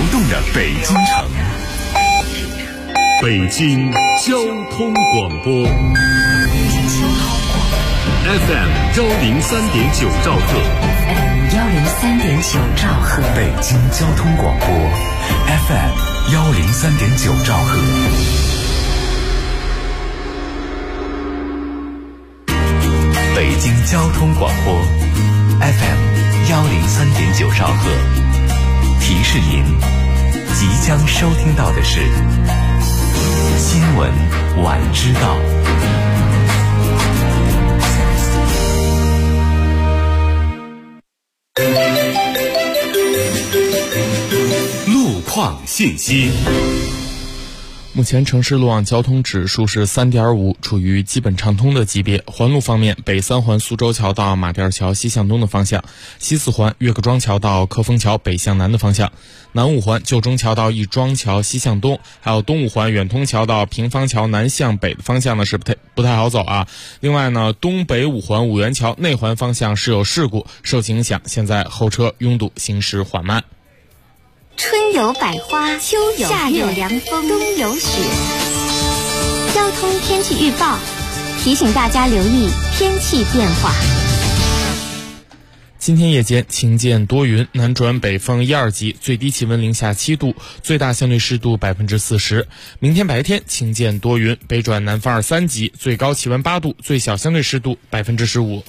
动的北京城。北京交通广播 FM 103.9兆赫， 103.9兆赫， 北京交通广播 FM 103.9兆赫。北京交通广播 FM 103.9兆赫，提示您即将收听到的是新闻晚知道。路况信息。 目前城市路网交通指数是 3.5， 处于基本畅通的级别。环路方面，北三环苏州桥到马甸桥西向东的方向，西四环岳各庄桥到科丰桥北向南的方向，南五环旧中桥到亦庄桥西向东，还有东五环远通桥到平方桥南向北的方向呢是不太好走啊。另外呢，东北五环五元桥内环方向是有事故，受其影响，现在后车拥堵，行驶缓慢。 春有百花，秋有夏有凉风，冬有雪。交通天气预报提醒大家留意天气变化。 今天夜间晴间多云，南转北风1、2级，最低气温零下7度，最大相对湿度40%。明天白天晴间多云，北转南风2、3级，最高气温8度，最小相对湿度15%。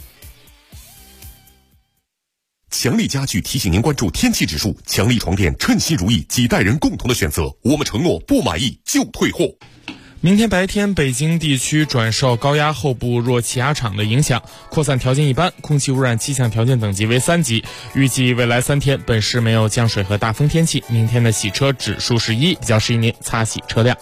强力家具提醒您关注天气指数，强力床垫称心如意，几代人共同的选择，我们承诺不满意就退货。 明天白天，北京地区转受高压后部弱气压场的影响，扩散条件一般，空气污染气象条件等级为3级。预计未来3天本市没有降水和大风天气，明天的洗车指数是1，比较适宜您擦洗车辆。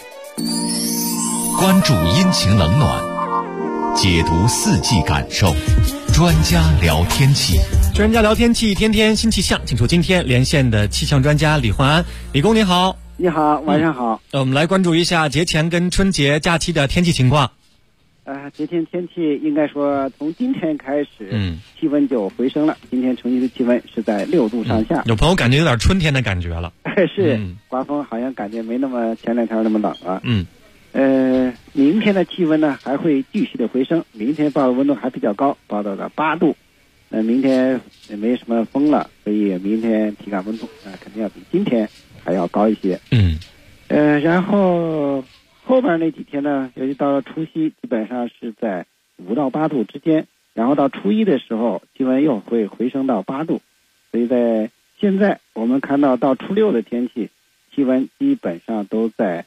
关注阴晴冷暖，解读四季感受，专家聊天气。 专家聊天气，天天新气象，请出今天连线的气象专家李焕安。李工您好。 你好，晚上好。 我们来关注一下节前跟春节假期的天气情况。 节前天气应该说从今天开始，气温就回升了。今天城区的气温是在6度上下。 有朋友感觉有点春天的感觉了。 是，刮风好像感觉没那么前2天那么冷了。明天的气温呢还会继续的回升，明天报的温度还比较高，报到了8度。明天也没什么风了，所以明天体感温度肯定要比今天还要高一些。然后后边那几天呢，尤其到了除夕，基本上是在5到8度之间，然后到初一的时候，气温又会回升到8度。所以在现在我们看到到初6的天气，气温基本上都在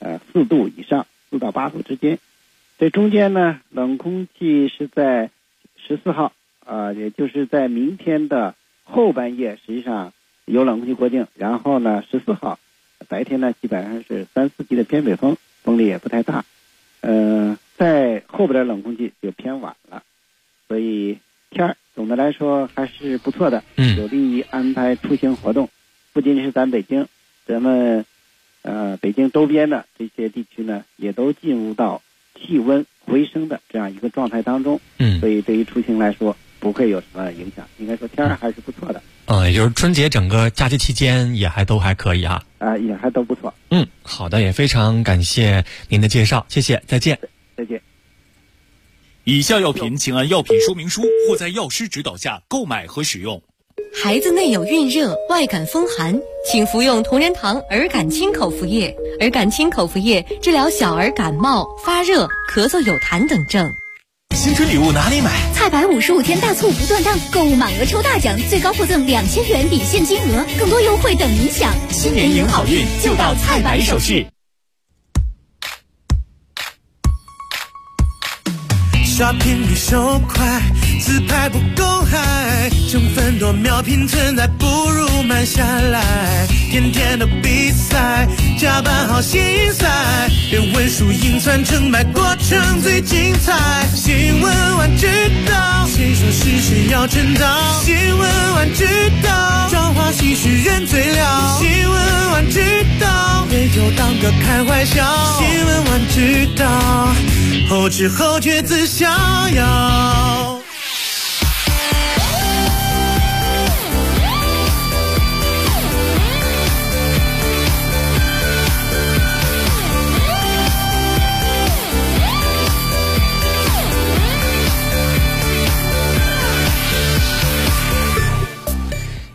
4度以上，4到8度之间。这中间呢，冷空气是在14号。也就是在明天的后半夜，实际上有冷空气过境，然后呢14号白天呢基本上是3、4级的偏北风，风力也不太大。在后边的冷空气就偏晚了，所以天总的来说还是不错的，有利于安排出行活动。不仅仅是咱北京，咱们北京周边的这些地区呢，也都进入到气温回升的这样一个状态当中。所以对于出行来说不会有什么影响，应该说天还是不错的。 也就是春节整个假期期间也还都还可以啊。 也还都不错。 好的，也非常感谢您的介绍，谢谢，再见。 再见。 以下药品请按药品说明书或在药师指导下购买和使用。 孩子内有孕热、外感风寒，请服用同仁堂儿感清口服液。儿感清口服液治疗小儿感冒、发热、咳嗽有痰等症。 新春礼物哪里买？ 菜百55天大促不断档，购物满额抽大奖，最高获赠2000元抵现金额，更多优惠等您享。 新年迎好运，就到菜百首饰。 刷屏比手快，自拍不够嗨，成分多秒拼存在，不如慢下来。天天的比赛，加班好心塞，连文书印传成败，过程最精彩。新闻晚知道，谁说是谁要称道？新闻晚知道，朝花夕拾人最了。新闻晚知道，没就当个开怀笑。新闻晚知道，后知后觉自逍遥。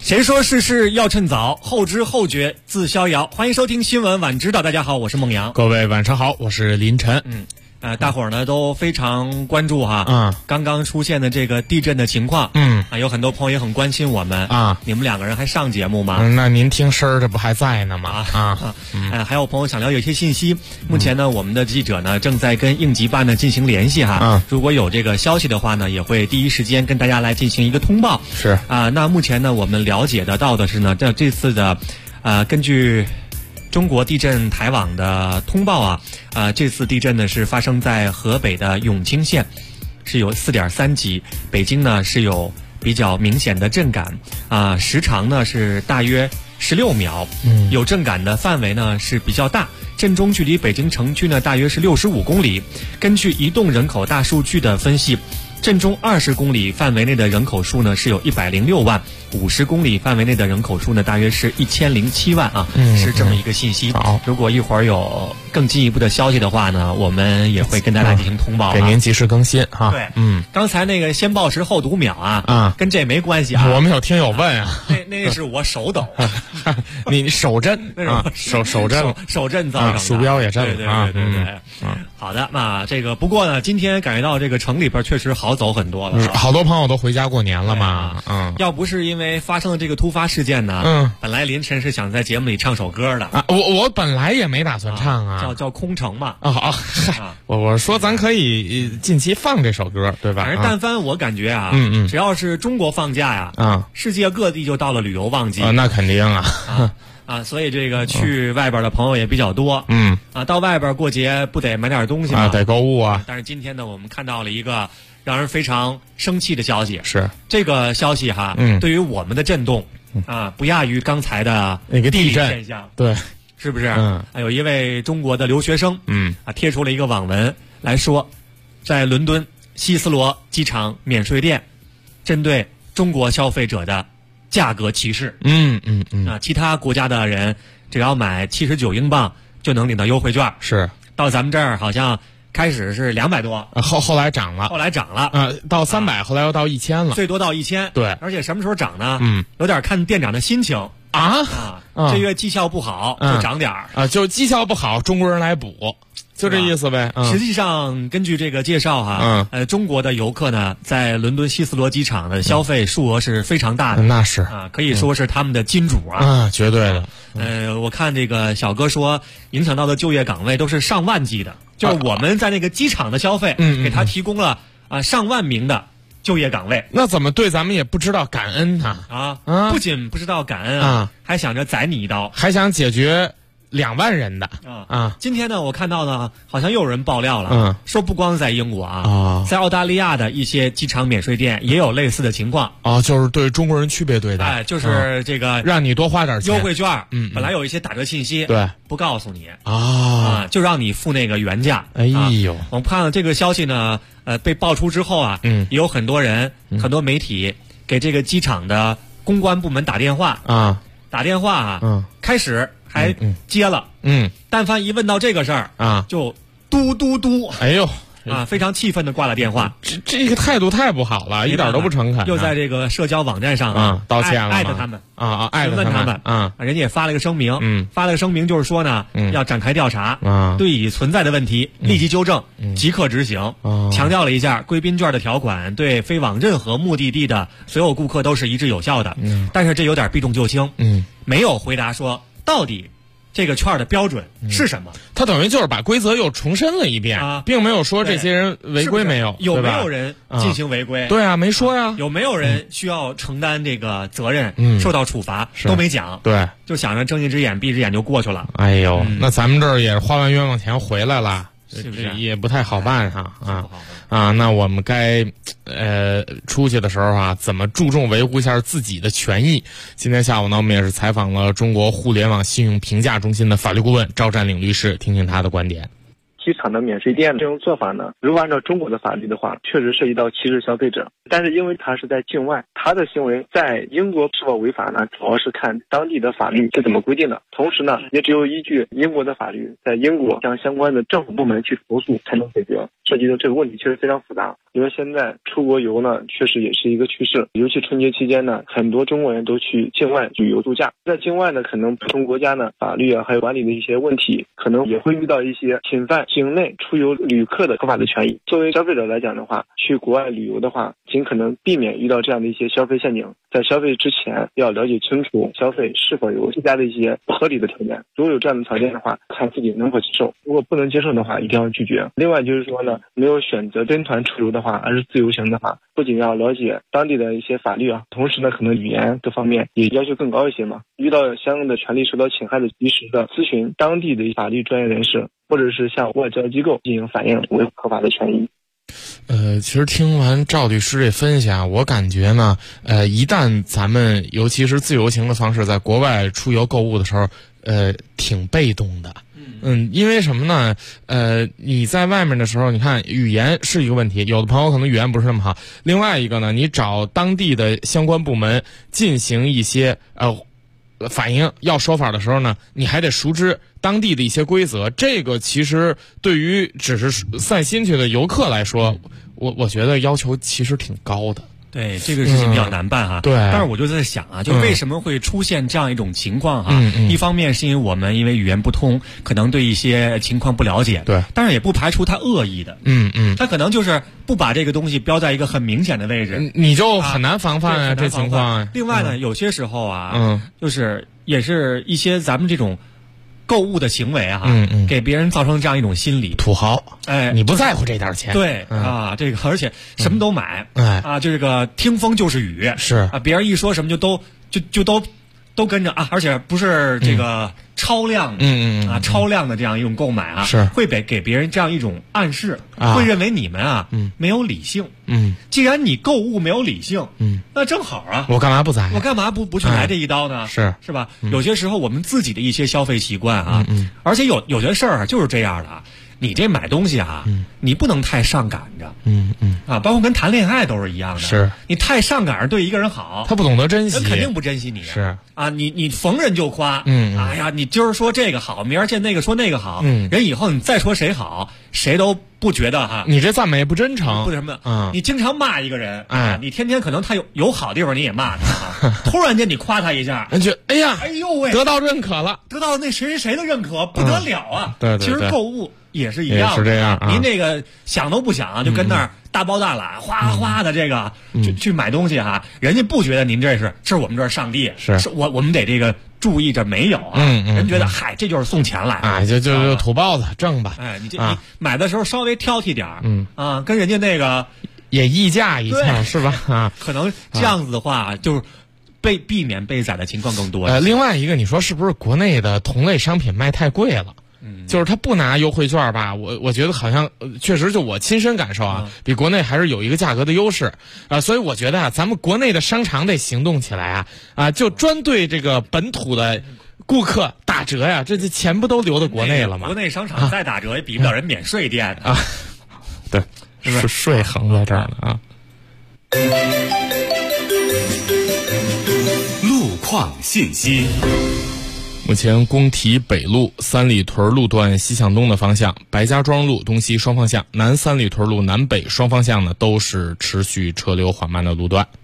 谁说世事要趁早，后知后觉自逍遥。欢迎收听新闻晚知道，大家好，我是孟阳。 各位晚上好，我是林晨。 大伙儿呢都非常关注哈，刚刚出现的这个地震的情况，有很多朋友也很关心我们啊。你们两个人还上节目吗？ 那您听声儿这不还在呢吗？ 还有朋友想了解一些信息，目前呢，我们的记者呢正在跟应急办呢进行联系哈。如果有这个消息的话呢，也会第一时间跟大家来进行一个通报。 是那目前呢，我们了解得到的是呢，这次的根据中国地震台网的通报这次地震呢是发生在河北的永清县，是有4.3级，北京呢是有比较明显的震感时长呢是大约16秒，有震感的范围呢是比较大，震中距离北京城区呢大约是65公里。根据移动人口大数据的分析，震中20公里范围内的人口数呢是有106万，50公里范围内的人口数呢大约是1007万是这么一个信息。如果一会儿有更进一步的消息的话呢，我们也会跟大家进行通报， 给您及时更新哈。 对，刚才那个先报时后读秒跟这没关系我们有听友问那是我手抖， 你手震手震手震造成的， 鼠标也震了。对。好的，那这个不过呢，今天感觉到这个城里边确实好走很多了， 好多朋友都回家过年了嘛。 要不是因为发生了这个突发事件呢，本来林晨是想在节目里唱首歌的我本来也没打算唱叫空城嘛。 我说咱可以近期放这首歌，对吧？ 反正但凡我感觉只要是中国放假世界各地就到了旅游旺季那肯定所以这个去外边的朋友也比较多。到外边过节不得买点东西吗？ 得购物但是今天呢，我们看到了一个让人非常生气的消息。 是这个消息对于我们的震动不亚于刚才的那个地震现象。 对， 是不是？有一位中国的留学生贴出了一个网文来说，在伦敦希斯罗机场免税店针对中国消费者的价格歧视。其他国家的人只要买79英镑就能领到优惠券， 是到咱们这儿好像开始是200多， 后来涨了，到300，后来又到1000了， 最多到1000。 对， 而且什么时候涨呢？有点看店长的心情这月绩效不好就涨点就绩效不好，中国人来补。就这意思呗。 实际上，根据这个介绍中国的游客呢，在伦敦希斯罗机场的消费数额是非常大的。 那是可以说是他们的金主绝对的。我看这个小哥说，影响到的就业岗位都是上万计的，就是我们在那个机场的消费，给他提供了上万名的就业岗位。 那怎么对咱们也不知道感恩不仅不知道感恩还想着宰你一刀， 还想解决2万人的今天呢，我看到呢，好像又有人爆料了，说不光在英国在澳大利亚的一些机场免税店也有类似的情况就是对中国人区别对待， 就是这个让你多花点钱， 优惠券，本来有一些打折信息， 对， 不告诉你就让你付那个原价。 哎呦， 我们看了这个消息呢，被爆出之后也有很多人，很多媒体给这个机场的公关部门打电话开始还接了，但凡一问到这个事儿就嘟嘟嘟， 哎呦非常气愤的挂了电话。 这个态度太不好了，一点都不诚恳。 又在这个社交网站上道歉了， 艾特他们询问他们人家也发了个声明，发了个声明就是说呢，要展开调查，对已存在的问题立即纠正，即刻执行。强调了一下贵宾券的条款对飞往任何目的地的所有顾客都是一致有效的。但是这有点避重就轻，没有回答说到底这个券的标准是什么？ 他等于就是把规则又重申了一遍并没有说这些人违规没有， 有没有人进行违规？ 对没说呀。 有没有人需要承担这个责任，受到处罚都没讲。 对， 就想着睁一只眼闭一只眼就过去了。 哎呦，那咱们这儿也是花完冤枉钱回来了， 是不是也不太好办那我们该出去的时候怎么注重维护一下自己的权益？今天下午呢，我们也是采访了中国互联网信用评价中心的法律顾问赵占领律师，听听他的观点。 机场的免税店这种做法呢，如果按照中国的法律的话，确实涉及到歧视消费者。但是因为他是在境外，他的行为在英国是否违法呢，主要是看当地的法律是怎么规定的。同时呢，也只有依据英国的法律，在英国向相关的政府部门去投诉才能解决。涉及的这个问题确实非常复杂，因为现在出国游呢，确实也是一个趋势。尤其春节期间呢，很多中国人都去境外旅游度假。在境外呢，可能不同国家呢法律还有管理的一些问题，可能也会遇到一些侵犯境内出游旅客的合法的权益。作为消费者来讲的话，去国外旅游的话，尽可能避免遇到这样的一些消费陷阱。在消费之前，要了解清楚消费是否有附加的一些不合理的条件。如果有这样的条件的话，看自己能否接受；如果不能接受的话，一定要拒绝。另外就是说呢，没有选择跟团出游的话，而是自由行的话，不仅要了解当地的一些法律啊，同时呢，可能语言各方面也要求更高一些嘛。遇到相应的权利受到侵害的，及时的咨询当地的法律专业人士，或者是向外交机构进行反映，维护合法的权益。 其实听完赵律师这分析啊，我感觉呢，一旦咱们尤其是自由行的方式在国外出游购物的时候，挺被动的。因为什么呢？你在外面的时候，你看语言是一个问题，有的朋友可能语言不是那么好。另外一个呢，你找当地的相关部门进行一些反映要说法的时候呢，你还得熟知当地的一些规则。这个其实对于只是散心去的游客来说，我觉得要求其实挺高的。 对，这个事情比较难办哈。 对， 但是我就在想啊，就为什么会出现这样一种情况哈？一方面是因为我们因为语言不通，可能对一些情况不了解。 对， 但是也不排除他恶意的。他可能就是不把这个东西标在一个很明显的位置， 你就很难防范啊，这情况。 另外呢，有些时候啊，就是也是一些咱们这种购物的行为啊，给别人造成这样一种心理， 土豪，你不在乎这点钱， 对这个而且什么都买，就这个听风就是雨， 是啊，别人一说什么就都跟着啊，而且不是这个超量的，超量的这样一种购买啊， 是会给别人这样一种暗示，会认为你们没有理性，既然你购物没有理性，那正好啊， 我干嘛不宰？ 我干嘛不去来这一刀呢？是吧？有些时候我们自己的一些消费习惯啊，而且有些事儿就是这样的啊。你这买东西啊，你不能太上赶着，包括跟谈恋爱都是一样的。 是，你太上赶着对一个人好， 他不懂得珍惜， 他肯定不珍惜你。 是啊，你逢人就夸，哎呀，你今儿说这个好，明儿见那个说那个好，人以后你再说谁好，谁都不觉得哈。 你这赞美不真诚， 不什么，你经常骂一个人，你天天可能他有好地方你也骂他，突然间你夸他一下， 人觉得哎呀， 哎呦喂， 得到认可了， 得到那谁的认可，不得了啊！ 对， 其实购物也是一样的， 是这样。 您这个想都不想，就跟那儿大包大揽，哗哗的这个去买东西哈，人家不觉得您这是我们这儿上帝，是我们得这个注意这没有啊，人觉得嗨，这就是送钱来啊，就土包子挣吧， 哎，你买的时候稍微挑剔点跟人家那个也议价一下是吧？ 可能这样子的话就是避免被宰的情况更多。 另外一个，你说是不是国内的同类商品卖太贵了？就是他不拿优惠券吧，我觉得好像确实就我亲身感受啊，比国内还是有一个价格的优势所以我觉得啊，咱们国内的商场得行动起来就专对这个本土的顾客打折呀，这钱不都留到国内了吗？ 国内商场再打折也比不了人免税店对，是税横在这儿呢路况信息。 目前工体北路三里屯路段西向东的方向，白家庄路东西双方向，南三里屯路南北双方向呢都是持续车流缓慢的路段。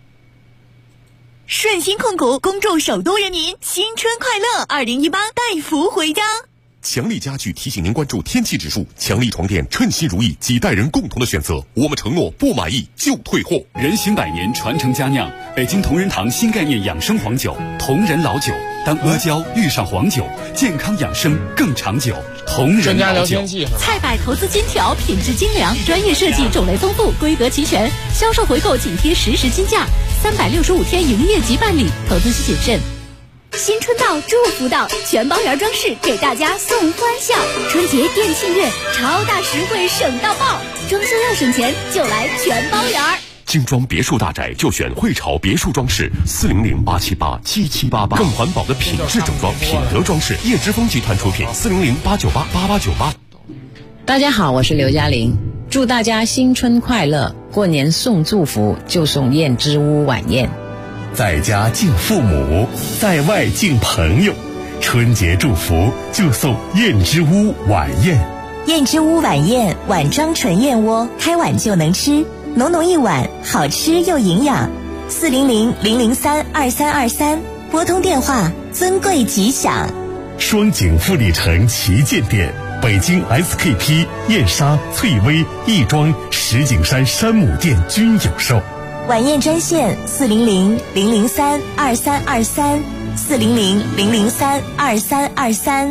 顺鑫控股恭祝首都人民新春快乐，2018带福回家。 强力家具提醒您关注天气指数，强力床垫称心如意，几代人共同的选择，我们承诺不满意就退货。 人行百年，传承佳酿，北京同仁堂新概念养生黄酒，同仁老酒。当阿胶遇上黄酒，健康养生更长久。同仁老酒。 菜百投资金条，品质精良，专业设计，种类丰富，规格齐全，销售回购紧贴实时金价，365天营业即办理，投资需谨慎。新春到，祝福到，全包园装饰给大家送欢笑。春节店庆月，超大实惠省到爆，装修要省钱就来全包园。 精装别墅大宅就选汇潮别墅装饰，400-878-7788，更环保的品质整装，品德装饰，叶之峰集团出品，400-898-8898。 大家好，我是刘嘉玲，祝大家新春快乐，过年送祝福就送燕之屋晚宴。 在家敬父母，在外敬朋友，春节祝福就送燕之屋晚宴。 燕之屋晚宴，碗装纯燕窝，开碗就能吃，浓浓一碗，好吃又营养。400-003-2323，拨通电话，尊贵吉祥。 双井富力城旗舰店，北京 SKP、燕莎、翠微、亦庄、石景山山姆店均有售。 晚宴专线400-003-2323。400-003-2323。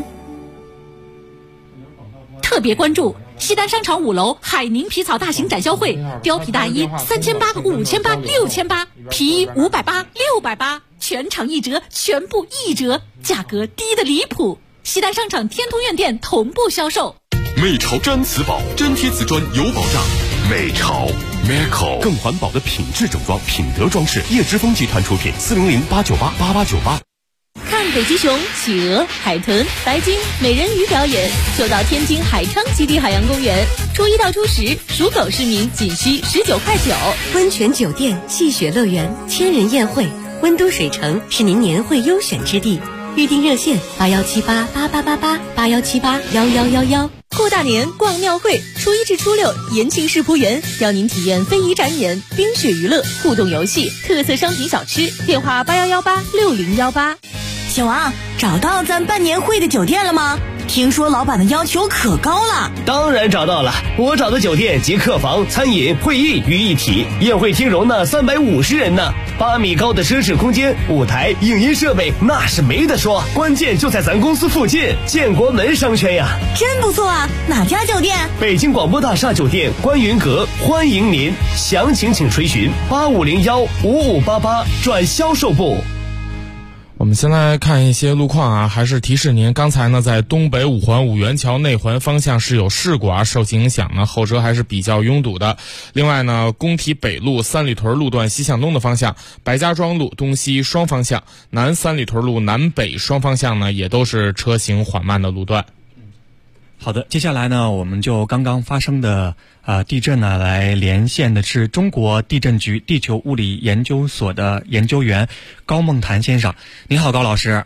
特别关注西单商场5楼海宁皮草大型展销会，貂皮大衣3800、5800、6800，皮衣580、680，全场1折，全部1折，价格低得离谱。西单商场天通苑店同步销售。 美潮毡瓷宝，粘贴瓷砖有保障。美潮 Meco 更环保的品质整装，品德装饰，叶之峰集团出品。400-898-8898。 看北极熊、企鹅、海豚、白鲸、美人鱼表演，就到天津海昌基地海洋公园。初1到初10，属狗市民仅需19.9块。 温泉酒店、戏雪乐园、千人宴会，温都水城是您年会优选之地。预订热线81788888，81781111。 过大年逛庙会，初1至初6，延庆世仆园邀您体验非遗展演、冰雪娱乐、互动游戏、特色商品小吃。电话81186018。 小王，找到咱办年会的酒店了吗？听说老板的要求可高了。 当然找到了，我找的酒店集客房、餐饮、会议于一体，宴会厅容纳350人呢，8米高的奢侈空间，舞台、影音设备那是没得说，关键就在咱公司附近，建国门商圈呀。 真不错啊，哪家酒店？ 北京广播大厦酒店观云阁，欢迎您，详情请垂询8501-5588转销售部。 我们先来看一些路况啊，还是提示您，刚才呢在东北5环五元桥内环方向是有事故啊，受其影响呢后车还是比较拥堵的。另外呢，工体北路三里屯路段西向东的方向，白家庄路东西双方向，南三里屯路南北双方向呢也都是车行缓慢的路段。 好的，接下来呢，我们就刚刚发生的地震呢，来连线的是中国地震局地球物理研究所的研究员高梦谭先生。你好，高老师。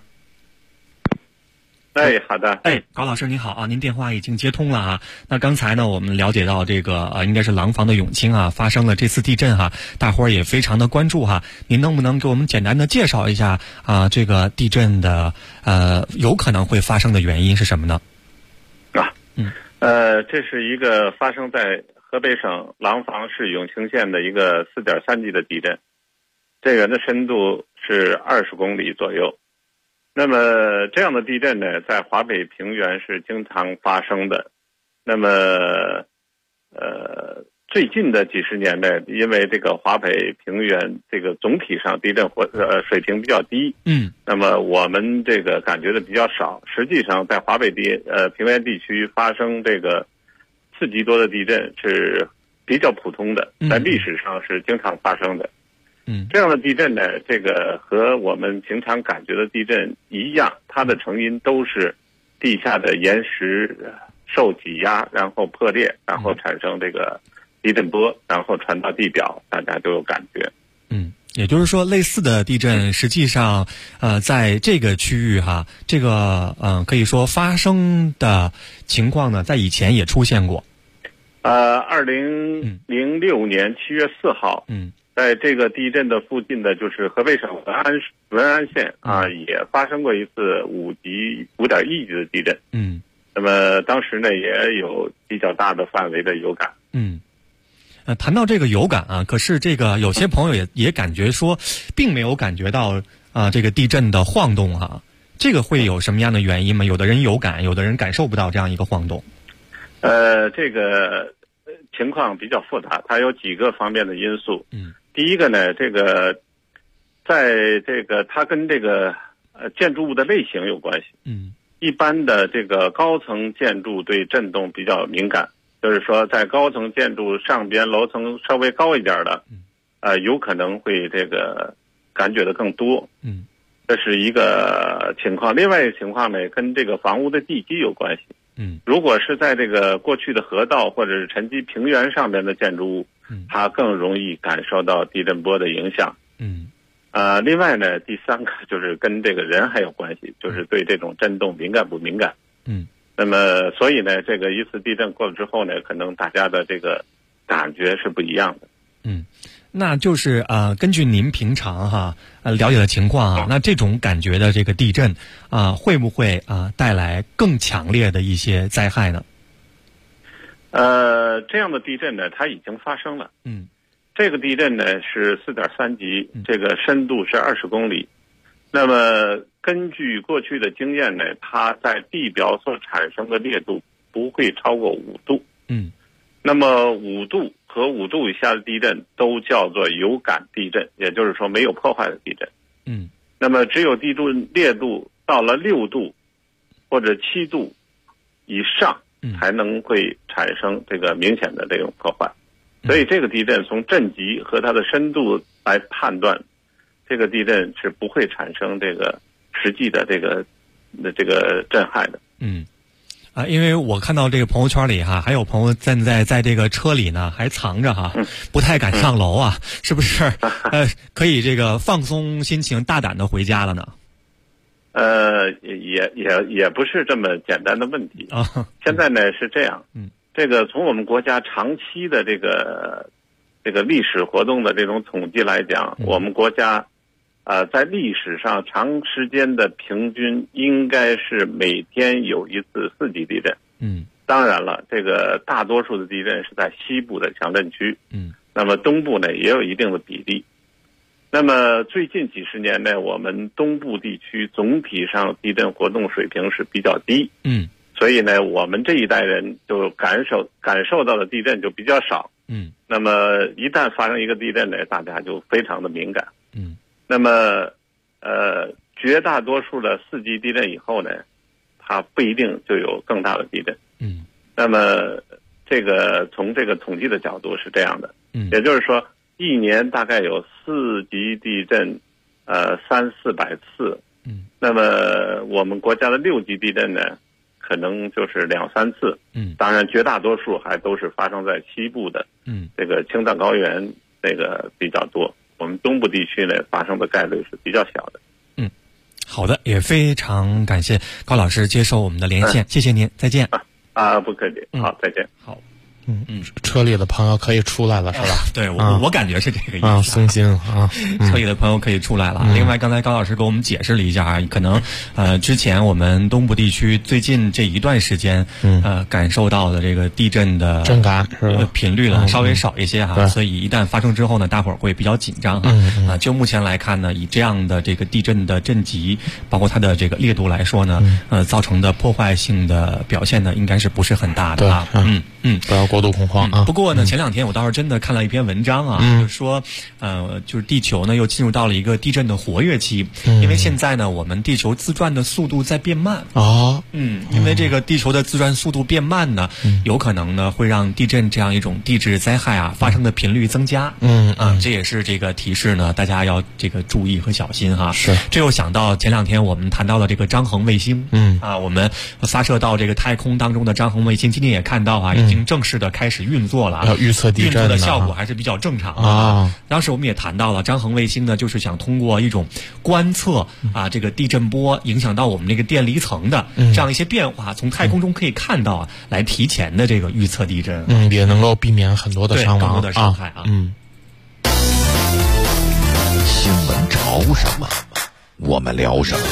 好的。 高老师您好啊，您电话已经接通了啊。那刚才呢，我们了解到这个应该是廊坊的永清啊，发生了这次地震哈，大伙儿也非常的关注哈。您能不能给我们简单的介绍一下这个地震的有可能会发生的原因是什么呢？ 这是一个发生在河北省廊坊市永清县的一个4.3级的地震，这个的深度是20公里左右。那么这样的地震呢，在华北平原是经常发生的。那么最近的几十年呢，因为这个华北平原这个总体上地震水平比较低，那么我们这个感觉的比较少。实际上，在华北平原地区发生这个4级多的地震是比较普通的，在历史上是经常发生的。这样的地震呢，这个和我们平常感觉的地震一样，它的成因都是地下的岩石受挤压，然后破裂，然后产生这个地震波，然后传到地表，大家都有感觉。 也就是说，类似的地震实际上在这个区域哈，这个可以说发生的情况呢，在以前也出现过。 2006年7月4号，在这个地震的附近的就是河北省文安县啊，也发生过一次5.1级的地震。那么当时呢，也有比较大的范围的有感。 谈到这个有感啊，可是这个有些朋友也感觉说，并没有感觉到这个地震的晃动哈，这个会有什么样的原因吗？有的人有感，有的人感受不到这样一个晃动。 这个情况比较复杂，它有几个方面的因素。第一个呢，这个在这个它跟这个建筑物的类型有关系。一般的这个高层建筑对震动比较敏感，就是说在高层建筑上边楼层稍微高一点的，有可能会这个感觉的更多。这是一个情况。另外一个情况呢，跟这个房屋的地基有关系。 如果是在这个过去的河道或者是沉积平原上面的建筑物，它更容易感受到地震波的影响。另外呢，第三个就是跟这个人还有关系，就是对这种震动敏感不敏感。那么所以呢，这个一次地震过了之后呢，可能大家的这个感觉是不一样的。 那就是根据您平常了解的情况那这种感觉的这个地震会不会带来更强烈的一些灾害呢？ 这样的地震呢，它已经发生了。这个地震呢是4.3级，这个深度是20公里。那么根据过去的经验呢，它在地表所产生的烈度不会超过5度。那么5度和5度以下的地震都叫做有感地震，也就是说没有破坏的地震。那么只有地震烈度到了6度或者7度以上，才能会产生这个明显的这种破坏。所以这个地震从震级和它的深度来判断，这个地震是不会产生这个实际的这个震撼的。 因为我看到这个朋友圈里还有朋友站在这个车里呢，还藏着不太敢上楼是不是？可以这个放松心情，大胆的回家了呢？ 也不是这么简单的问题现在呢是这样，这个从我们国家长期的这个历史活动的这种统计来讲，我们国家在历史上长时间的平均应该是每天有一次4级地震。当然了，这个大多数的地震是在西部的强震区。那么东部呢也有一定的比例。那么最近几十年呢，我们东部地区总体上地震活动水平是比较低。所以呢，我们这一代人就感受到的地震就比较少。那么一旦发生一个地震呢，大家就非常的敏感。那么绝大多数的4级地震以后呢，它不一定就有更大的地震。那么这个从这个统计的角度是这样的，也就是说一年大概有4级地震300-400次。那么我们国家的6级地震呢，可能就是2-3次。当然绝大多数还都是发生在西部的这个青藏高原这个比较多。我们东部地区呢发生的概率是比较小的。 好的，也非常感谢高老师接受我们的连线，谢谢您，再见。 不客气，好，再见。 好。 车里的朋友可以出来了，是吧？ 对，我感觉是这个意思。 松心车里的朋友可以出来了。另外，刚才高老师给我们解释了一下可能之前我们东部地区最近这一段时间感受到的这个地震的震感频率呢稍微少一些所以一旦发生之后呢，大伙儿会比较紧张就目前来看呢，以这样的这个地震的震级，包括它的这个烈度来说呢，造成的破坏性的表现呢，应该是不是很大的不要过度恐慌不过呢，前2天我倒是真的看了一篇文章就是说就是地球呢又进入到了一个地震的活跃期。因为现在呢，我们地球自转的速度在变慢因为这个地球的自转速度变慢呢，有可能呢会让地震这样一种地质灾害发生的频率增加。这也是这个提示呢，大家要这个注意和小心是。 这又想到前2天我们谈到的这个张衡卫星我们发射到这个太空当中的张衡卫星，今天也看到已经正式的开始运作了， 要预测地震的效果还是比较正常的当时我们也谈到了张衡卫星呢，就是想通过一种观测这个地震波影响到我们这个电离层的这样一些变化，从太空中可以看到来提前的这个预测地震也能够避免很多的伤亡， 更多的伤害新闻潮什么，我们聊什么。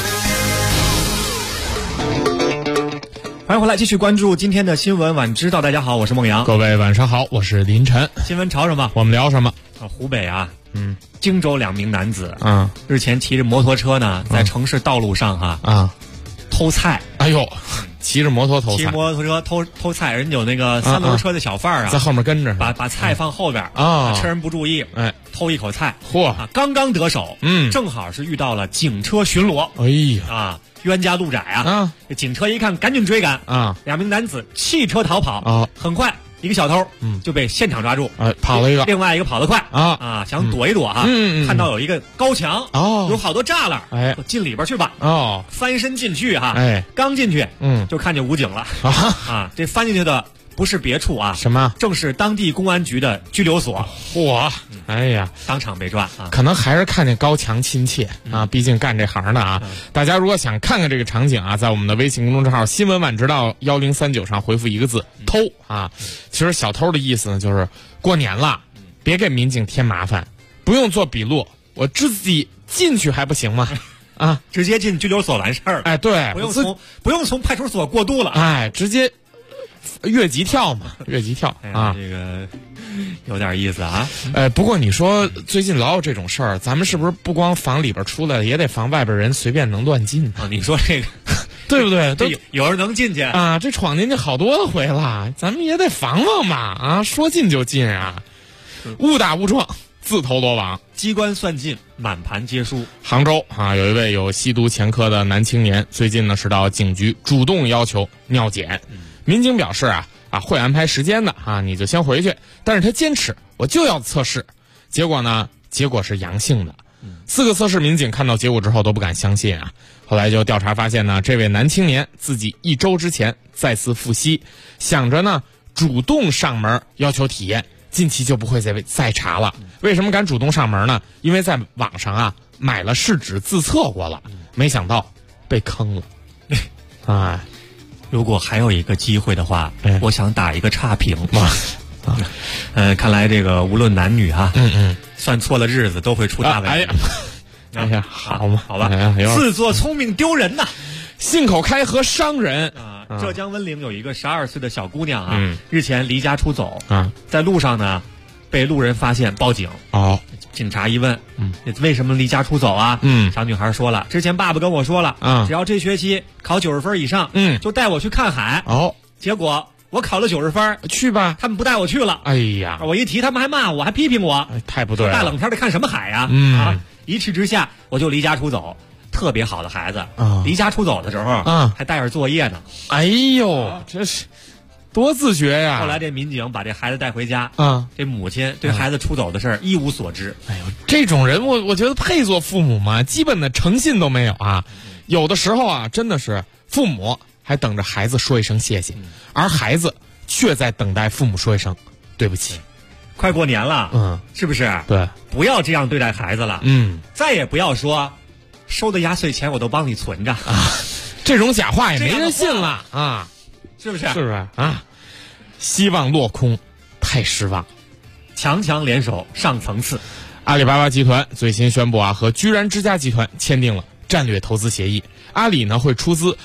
欢迎回来，继续关注今天的新闻晚知道。大家好，我是孟阳。 各位晚上好，我是林晨。 新闻潮什么？ 我们聊什么？ 湖北荆州2名男子日前骑着摩托车呢，在城市道路上偷菜。 哎呦，骑着摩托偷菜， 骑摩托车偷菜，人有那个3轮车的小贩在后面跟着， 把菜放后边趁人不注意，偷一口菜，刚刚得手，正好是遇到了警车巡逻，冤家路窄这警车一看，赶紧追赶2名男子弃车逃跑很快一个小偷，就被现场抓住， 跑了一个， 另外一个跑得快想躲一躲哈，看到有一个高墙，有好多栅栏，我进里边去吧，翻身进去哈，刚进去，就看见武警了这翻进去的不是别处啊， 什么？ 正是当地公安局的拘留所。 嚯，哎呀， 当场被抓啊！ 可能还是看见高墙亲切啊，毕竟干这行的啊。大家如果想看看这个场景啊，在我们的微信公众账号新闻晚知道1039上回复一个字偷啊。其实小偷的意思呢，就是过年了，别给民警添麻烦，不用做笔录，我自己进去还不行吗？啊， 直接进拘留所完事儿了。 哎，对， 不用从派出所过渡了。 哎，直接越级跳嘛，越级跳啊， 这个有点意思啊。 不过你说最近老有这种事儿，咱们是不是不光防里边出来，也得防外边人随便能乱进啊？你说这个对不对？都有人能进去啊，这闯进去好多回了，咱们也得防防嘛啊！说进就进啊，误打误撞自投罗网， 机关算尽，满盘皆输。 杭州啊，有一位有吸毒前科的男青年，最近呢是到警局主动要求尿检。民警表示会安排时间的啊，你就先回去。但是他坚持，我就要测试。结果是阳性的。4个测试民警看到结果之后都不敢相信啊。后来就调查发现呢，这位男青年自己1周之前再次复吸，想着呢主动上门要求体验，近期就不会再查了。为什么敢主动上门呢？因为在网上买了试纸自测过了，没想到被坑了。哎。 如果还有一个机会的话，我想打一个差评。看来这个无论男女算错了日子都会出大问题。 哎呀，好嘛， 好吧，自作聪明丢人呐， 信口开河伤人啊！浙江温陵有一个12岁的小姑娘日前离家出走在路上呢，被路人发现报警。警察一问，为什么离家出走啊？小女孩说了，之前爸爸跟我说了，只要这学期考90分以上，就带我去看海。结果我考了90分， 去吧， 他们不带我去了。 哎呀， 我一提，他们还骂我，还批评我， 太不对了。 大冷天的看什么海呀？一气之下，我就离家出走。特别好的孩子，离家出走的时候，还带着作业呢。 哎呦，这是。多自觉呀！ 后来这民警把这孩子带回家，这母亲对孩子出走的事儿一无所知。 哎呦，这种人我觉得配做父母吗？基本的诚信都没有啊！有的时候真的是父母还等着孩子说一声谢谢，而孩子却在等待父母说一声对不起。 快过年了，是不是？ 对， 不要这样对待孩子了。再也不要说收的压岁钱我都帮你存着这种假话也没人信了啊！ 是不是？ 是不是啊？希望落空，太失望。 强强联手上层次。 阿里巴巴集团最新宣布和居然之家集团签订了战略投资协议。阿里呢会出资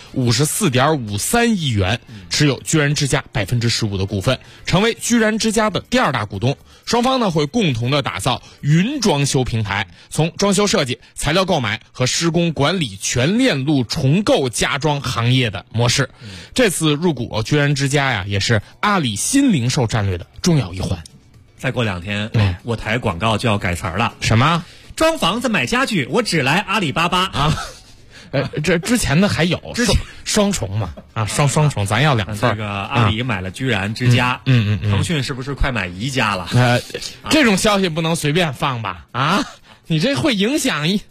54.53亿元，持有居然之家15%的股份，成为居然之家的第2大股东。双方呢会共同的打造云装修平台，从装修设计、材料购买和施工管理全链路重构家装行业的模式。这次入股居然之家也是阿里新零售战略的重要一环。 再过2天，我台广告就要改词儿了。 什么？ 装房子买家具，我只来阿里巴巴啊！ 这之前的还有双重嘛双重，咱要2份。 这个阿里买了居然之家，腾讯是不是快买宜家了？ 这种消息不能随便放吧？你这会影响影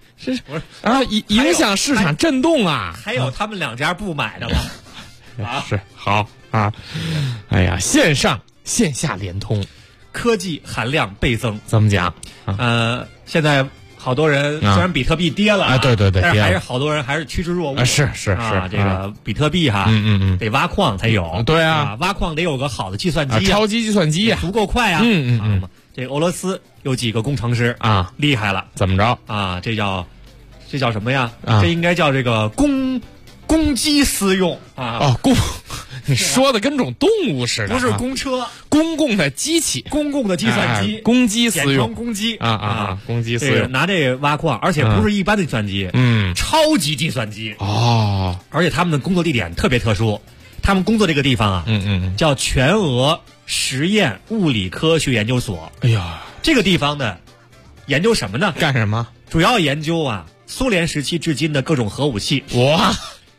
响市场震动啊！ 还有他们2家不买的吗？ 是好啊！哎呀，线上线下联通， 科技含量倍增。 怎么讲？ 现在。好多人虽然比特币跌了对， 但是还是好多人还是趋之若鹜。 是这个比特币得挖矿才有。 对啊， 挖矿得有个好的计算机超级计算机足够快这俄罗斯有几个工程师厉害了。 怎么着这叫什么呀？这应该叫这个公机私用你说的跟种动物似的， 不是公车， 公共的机器， 公共的计算机， 公机私用， 公机公机私用， 拿这挖矿，而且不是一般的计算机，超级计算机而且他们的工作地点特别特殊，他们工作这个地方叫全俄实验物理科学研究所。 哎呀， 这个地方呢，研究什么呢？ 干什么？ 主要研究苏联时期至今的各种核武器。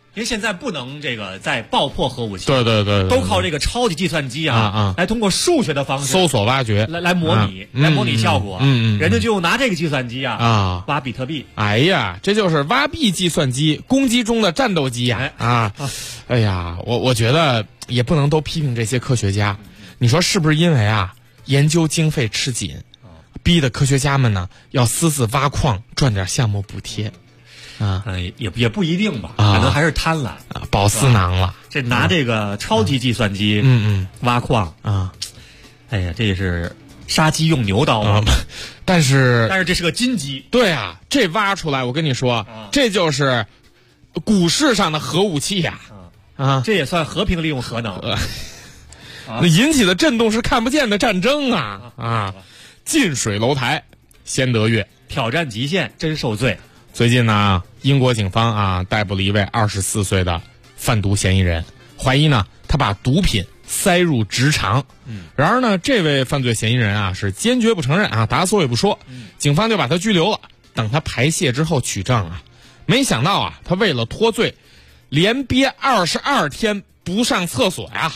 因为现在不能这个再爆破核武器， 对， 都靠这个超级计算机来通过数学的方式搜索挖掘， 来模拟，来模拟效果。人家就拿这个计算机挖比特币。 哎呀，这就是挖币计算机，攻击中的战斗机呀！哎呀，我觉得也不能都批评这些科学家，你说是不是因为研究经费吃紧，逼的科学家们呢要私自挖矿赚点项目补贴？ 也不一定吧，可能还是贪婪饱私囊了。 这拿这个超级计算机挖矿哎呀，这也是杀鸡用牛刀啊！ 但是这是个金鸡。 对啊，这挖出来，我跟你说，这就是股市上的核武器呀！ 这也算和平利用核能。 那引起的震动是看不见的战争近水楼台先得月， 挑战极限真受罪。 最近呢，英国警方逮捕了一位24岁的贩毒嫌疑人，怀疑呢他把毒品塞入直肠。然而呢，这位犯罪嫌疑人是坚决不承认打死我也不说。警方就把他拘留了，等他排泄之后取证没想到他为了脱罪，连憋22天不上厕所呀！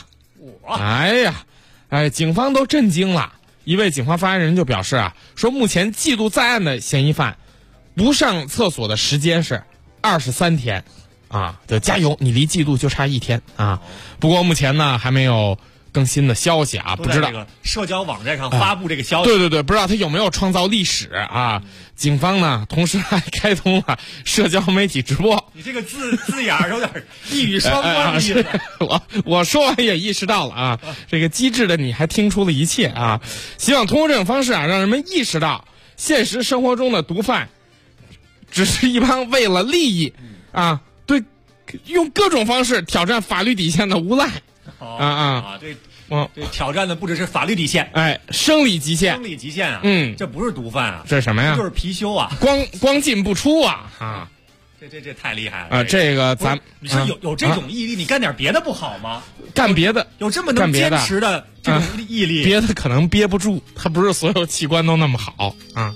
警方都震惊了。一位警方发言人就表示说目前缉毒在案的嫌疑犯不上厕所的时间是23天就加油，你离嫉妒就差1天不过目前呢还没有更新的消息不知道这个社交网站上发布这个消息。 对，不知道他有没有创造历史警方呢同时还开通了社交媒体直播。 你这个字眼有点一语双关的意思。 我说完也意识到了这个机智的你还听出了一切希望通过这种方式让人们意识到现实生活中的毒贩只是一帮为了利益对，用各种方式挑战法律底线的无赖这挑战的不只是法律底线， 生理极限。 生理极限这不是毒贩这是什么呀？ 这就是貔貅光进不出这太厉害了这个咱你说有这种毅力，你干点别的不好吗？ 干别的有这么能坚持的这种毅力， 别的可能憋不住，他不是所有器官都那么好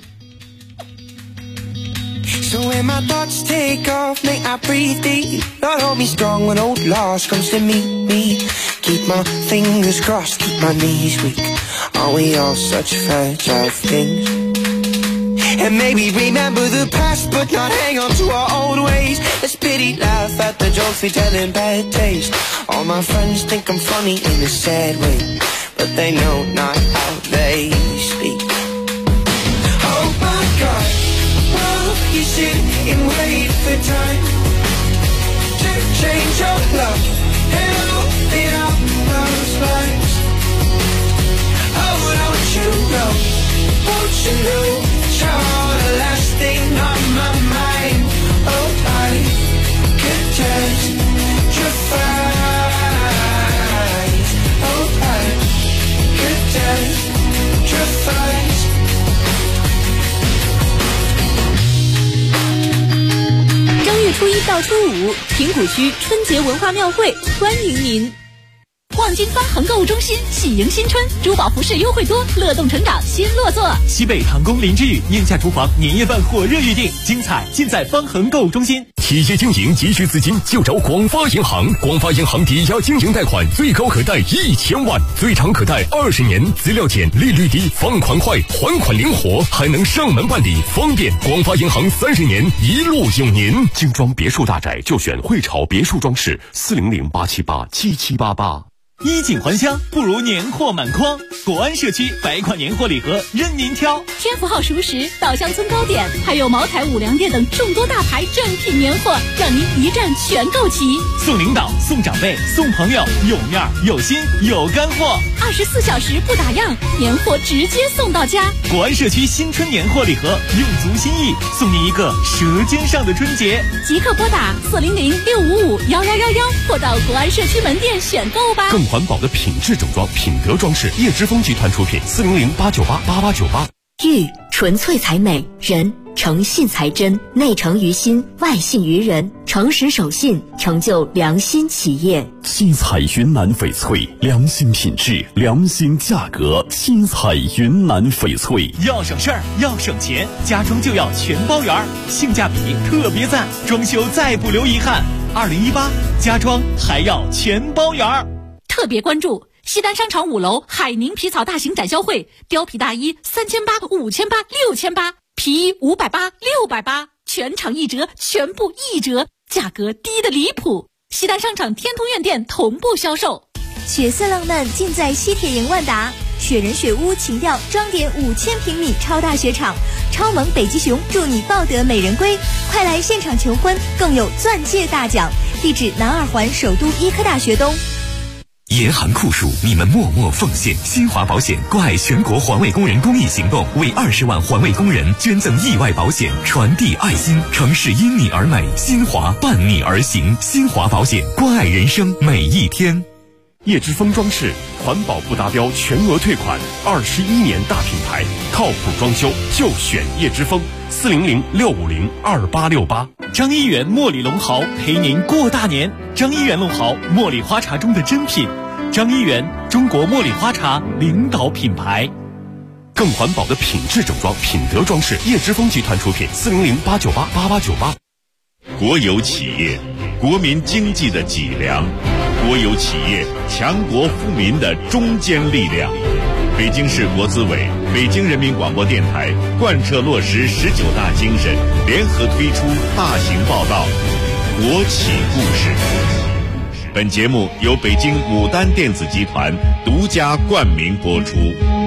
So when my thoughts take off, may I breathe deep. Lord, hold me strong when old loss comes to meet me. Keep my fingers crossed, keep my knees weak. Aren't we all such fragile things? And maybe remember the past, but not hang on to our old ways. Let's pity, laugh at the jokes we tell in bad taste. All my friends think I'm funny in a sad way, but they know not how they speak. Oh my God.You sit and wait for time to change your love and open up those lines. Oh, don't you know, won't you know, you're the last thing on my mind. Oh, I could test your flies. Oh, I could test your flies. 初1到初5，平谷区春节文化庙会欢迎您。望京方恒购物中心喜迎新春，珠宝服饰优惠多，乐动成长新落座。 西北唐宫林之宇宁夏厨房年夜饭火热预定，精彩尽在方恒购物中心。 企业经营急需资金就找广发银行，广发银行抵押经营贷款最高可贷1000万，最长可贷20年，资料简，利率低，放款快，还款灵活，还能上门办理，方便。广发银行30年一路有您。 精装别墅大宅就选汇潮别墅装饰，400-878-7788。 衣锦还乡不如年货满筐，国安社区百款年货礼盒任您挑。 天福号熟食、稻香村糕点，还有茅台、五粮液等众多大牌正品年货，让您一站全购齐。 送领导、送长辈、送朋友，有面儿、有心、有干货。 24小时不打烊，年货直接送到家。 国安社区新春年货礼盒，用足心意，送您一个舌尖上的春节。 即刻拨打400-655-1111，或到国安社区门店选购吧。 更环保的品质整装，品德装饰，叶之峰集团出品，400-898-8898。 玉纯粹才美，人诚信才真，内诚于心，外信于人，诚实守信，成就良心企业。 七彩云南翡翠，良心品质，良心价格。七彩云南翡翠， 要省事儿，要省钱，家装就要全包圆，性价比特别赞，装修再不留遗憾。 2018家装还要全包圆儿。 特别关注西单商场5楼海宁皮草大型展销会，貂皮大衣3800、5800、6800，皮衣580、680，全场1折，全部1折，价格低得离谱。西单商场天通苑店同步销售。 血色浪漫尽在西铁营万达，雪人雪屋情调装点5000平米超大雪场，超萌北极熊祝你抱得美人归，快来现场求婚，更有钻戒大奖。地址南2环首都医科大学东。 严寒酷暑，你们默默奉献。新华保险关爱全国环卫工人公益行动，为20万环卫工人捐赠意外保险，传递爱心。城市因你而美，新华伴你而行。新华保险，关爱人生每一天。 叶之峰装饰，环保不达标全额退款，21年大品牌，靠谱装修就选叶之峰，400-650-2868。 张一元茉莉龙毫陪您过大年。张一元龙毫，茉莉花茶中的珍品。张一元，中国茉莉花茶领导品牌。 更环保的品质整装，品德装饰，叶之峰集团出品，400-898-8898。 国有企业，国民经济的脊梁；国有企业，强国富民的中坚力量。北京市国资委、北京人民广播电台贯彻落实19大精神，联合推出大型报道《国企故事》。本节目由北京牡丹电子集团独家冠名播出。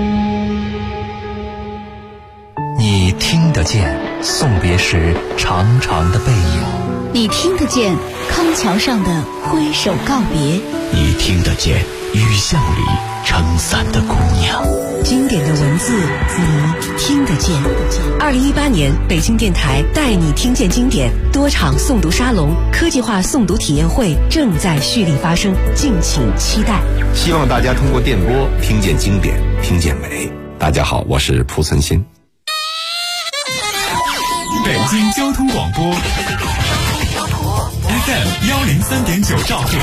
你听得见送别时长长的背影， 你听得见康桥上的挥手告别， 你听得见雨巷里撑伞的姑娘。 经典的文字，你听得见。2018年北京电台带你听见经典多场诵读沙龙、科技化诵读体验会正在蓄力发生，敬请期待。 希望大家通过电波听见经典，听见美。大家好，我是蒲存昕。 北京交通广播 FM 103.9兆赫，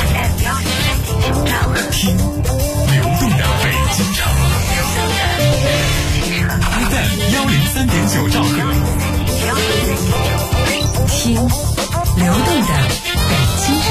听流动的北京城。FM 103.9兆赫， 听流动的北京城。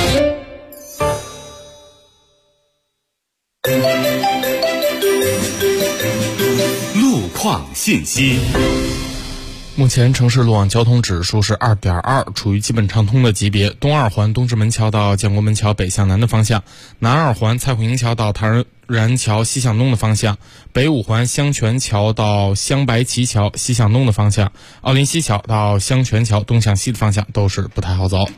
路况信息。 目前城市路网交通指数是2.2，处于基本畅通的级别。东2环东直门桥到建国门桥北向南的方向，南2环蔡虎营桥到唐然桥西向东的方向，北5环香泉桥到香白旗桥西向东的方向，奥林西桥到香泉桥东向西的方向都是不太好走。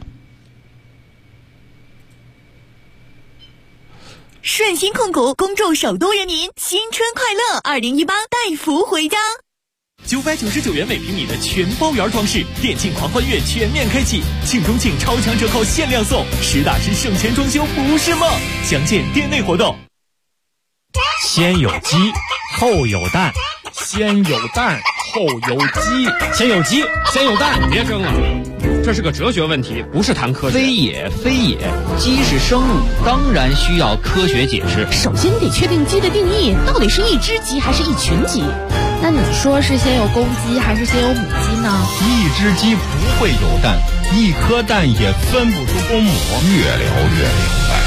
顺鑫控股恭祝首都人民新春快乐，2018带福回家。 999元每平米的全包圆装饰，电竞狂欢月全面开启，庆中庆超强折扣限量送，实打实省钱装修不是梦。详见店内活动。 先有鸡，后有蛋， 先有蛋，后有鸡， 先有鸡，先有蛋，别争了。这是个哲学问题，不是谈科学。 非也，非也，鸡是生物，当然需要科学解释。 首先得确定鸡的定义，到底是一只鸡还是一群鸡？那你说是先有公鸡还是先有母鸡呢？ 一只鸡不会有蛋，一颗蛋也分不出公母。 越聊越明白。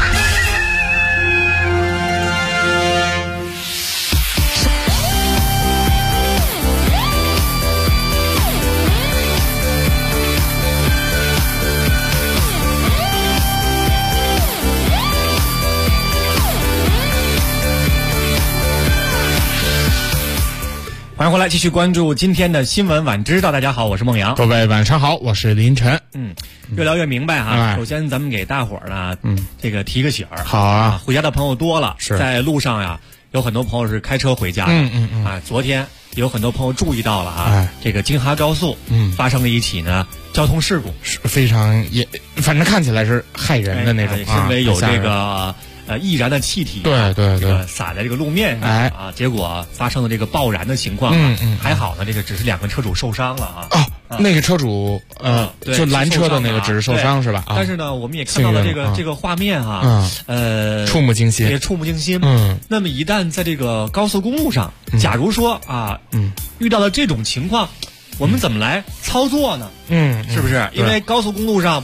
欢迎回来，继续关注今天的新闻晚知道。大家好，我是孟阳。 各位晚上好，我是林晨。 越聊越明白哈。首先，咱们给大伙儿呢，这个提个醒儿。 好啊， 回家的朋友多了， 是在路上呀，有很多朋友是开车回家的。昨天有很多朋友注意到了啊，这个京哈高速发生了一起呢交通事故， 是非常反正看起来是害人的那种， 因为有这个。易燃的气体， 对， 洒在这个路面上啊，结果发生了这个爆燃的情况。还好呢，这个只是2个车主受伤了啊。 那个车主就拦车的那个只是受伤是吧？ 但是呢，我们也看到了这个画面哈， 触目惊心， 也触目惊心。那么一旦在这个高速公路上，假如说遇到了这种情况，我们怎么来操作呢？ 是不是？因为高速公路上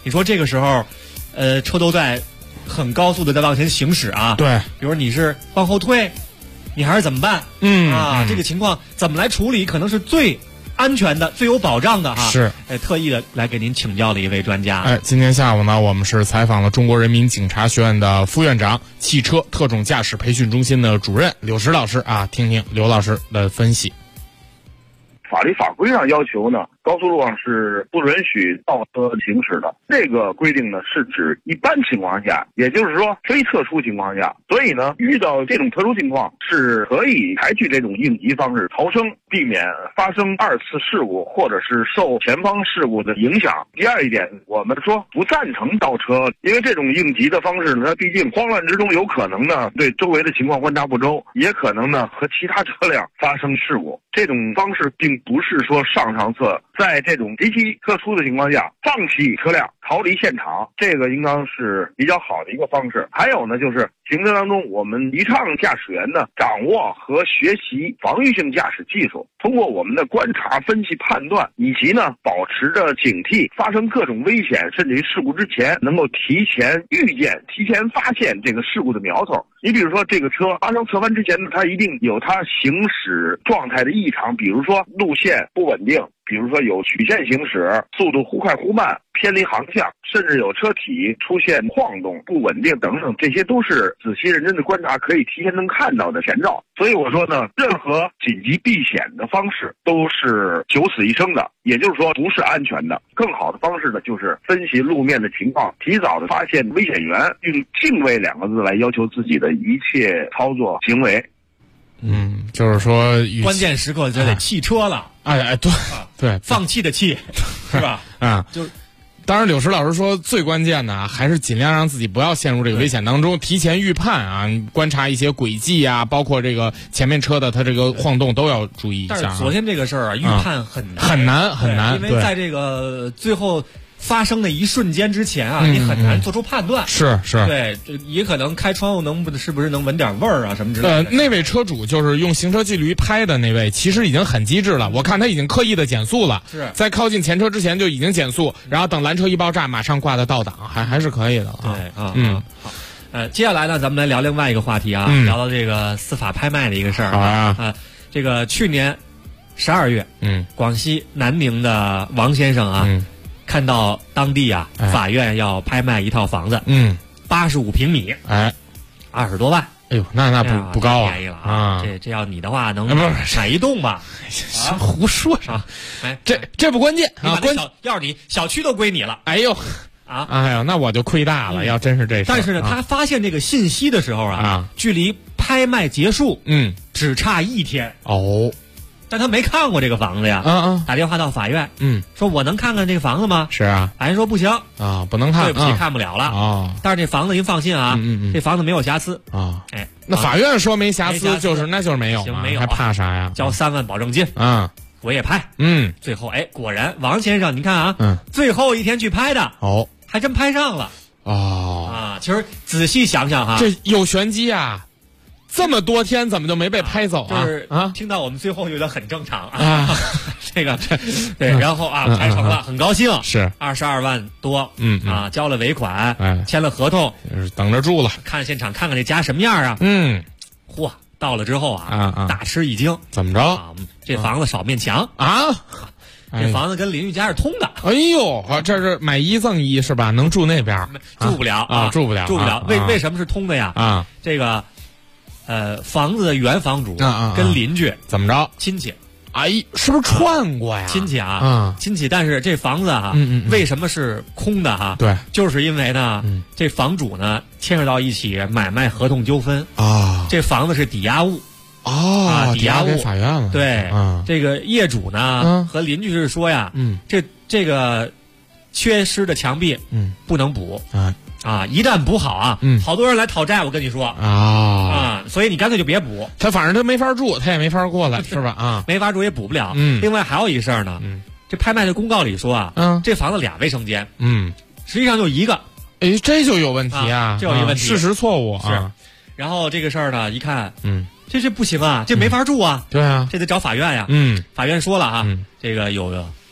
你说这个时候，车都在很高速的在往前行驶啊。 对， 比如你是往后退，你还是怎么办？这个情况怎么来处理，可能是最安全的、最有保障的哈。 是， 特意的来给您请教了一位专家。 今天下午呢，我们是采访了中国人民警察学院的副院长、汽车特种驾驶培训中心的主任柳石老师啊，听听刘老师的分析。 法律法规上要求呢，高速路上是不允许倒车行驶的。这个规定呢，是指一般情况下，也就是说非特殊情况下。所以呢，遇到这种特殊情况，是可以采取这种应急方式逃生，避免发生二次事故，或者是受前方事故的影响。第二一点，我们说不赞成倒车，因为这种应急的方式呢，它毕竟慌乱之中有可能呢对周围的情况观察不周，也可能呢和其他车辆发生事故。这种方式并不是说上策，在这种极其特殊的情况下放弃车辆逃离现场，这个应当是比较好的一个方式。还有呢，就是行车当中我们提倡驾驶员呢掌握和学习防御性驾驶技术，通过我们的观察、分析、判断，以及呢保持着警惕，发生各种危险甚至于事故之前，能够提前预见、提前发现这个事故的苗头。你比如说这个车发生侧翻之前呢，它一定有它行驶状态的异常，比如说路线不稳定，比如说有曲线行驶，速度忽快忽慢，偏离航向，甚至有车体出现晃动、不稳定等等，这些都是仔细认真的观察可以提前能看到的前兆。所以我说呢，任何紧急避险的方式都是九死一生的，也就是说不是安全的。更好的方式呢，就是分析路面的情况，提早的发现危险源，用敬畏两个字来要求自己的一切操作行为。 就是说关键时刻就得弃车了。 对， 放弃的弃，是吧？就当然，柳石老师说最关键的还是尽量让自己不要陷入这个危险当中，提前预判啊，观察一些轨迹啊，包括这个前面车的它这个晃动都要注意一下。 但是昨天这个事儿啊，预判很难，因为在这个最后发生的一瞬间之前啊，你很难做出判断。 是， 对，也可能开窗户是不是能闻点味儿啊什么之类的。 那位车主就是用行车记录仪拍的那位，其实已经很机智了。我看他已经刻意的减速了， 是在靠近前车之前就已经减速，然后等拦车一爆炸，马上挂的倒档，还是可以的。 对好，接下来呢，咱们来聊另外一个话题啊，聊到这个司法拍卖的一个事儿啊。这个去年12月，广西南宁的王先生啊。看到当地啊，法院要拍卖一套房子，85平米，20多万。 哎呦，那不高啊， 便宜了啊！这要你的话能买一栋吧？ 胡说啥？这不关键啊！ 要是你小区都归你了， 哎呦那我就亏大了。要真是这事， 但是呢，他发现这个信息的时候啊，距离拍卖结束只差1天哦。 但他没看过这个房子呀，打电话到法院，说我能看看这个房子吗？ 是啊， 法院说不行啊，不能看， 对不起，看不了了啊。但是这房子您放心啊，这房子没有瑕疵啊。那法院说没瑕疵，就是没有嘛，还怕啥呀？ 交3万保证金我也拍，最后果然王先生，你看啊，最后一天去拍的还真拍上了其实仔细想想哈， 这有玄机啊。这么多天怎么就没被拍走啊？ 就是听到我们最后觉得很正常啊，这个对，然后拍成了，很高兴， 是 22万多，交了尾款，签了合同， 等着住了。 看现场看看这家什么样啊？嚯，到了之后大吃一惊， 怎么着？ 这房子少面墙这房子跟邻居家是通的。 哎呦，这是买1赠1是吧？能住那边？ 住不了住不了。 为什么是通的呀？这个。房子的原房主跟邻居怎么着？ 亲戚， 是不是串过呀？ 亲戚亲戚，但是这房子为什么是空的对， 就是因为呢，这房主呢牵扯到一起买卖合同纠纷这房子是抵押物抵押给法院了。 对，这个业主呢和邻居是说呀，这个缺失的墙壁不能补一旦补好好多人来讨债，我跟你说所以你干脆就别补。 他反正他没法住，他也没法过来，是吧？ 没法住也补不了。另外还有一事儿呢，这拍卖的公告里说这房子2卫生间，实际上就1个， 这就有问题这有一个问题， 事实错误是。然后这个事儿呢，一看，这不行这没法住对啊， 这得找法院呀。法院说了这个有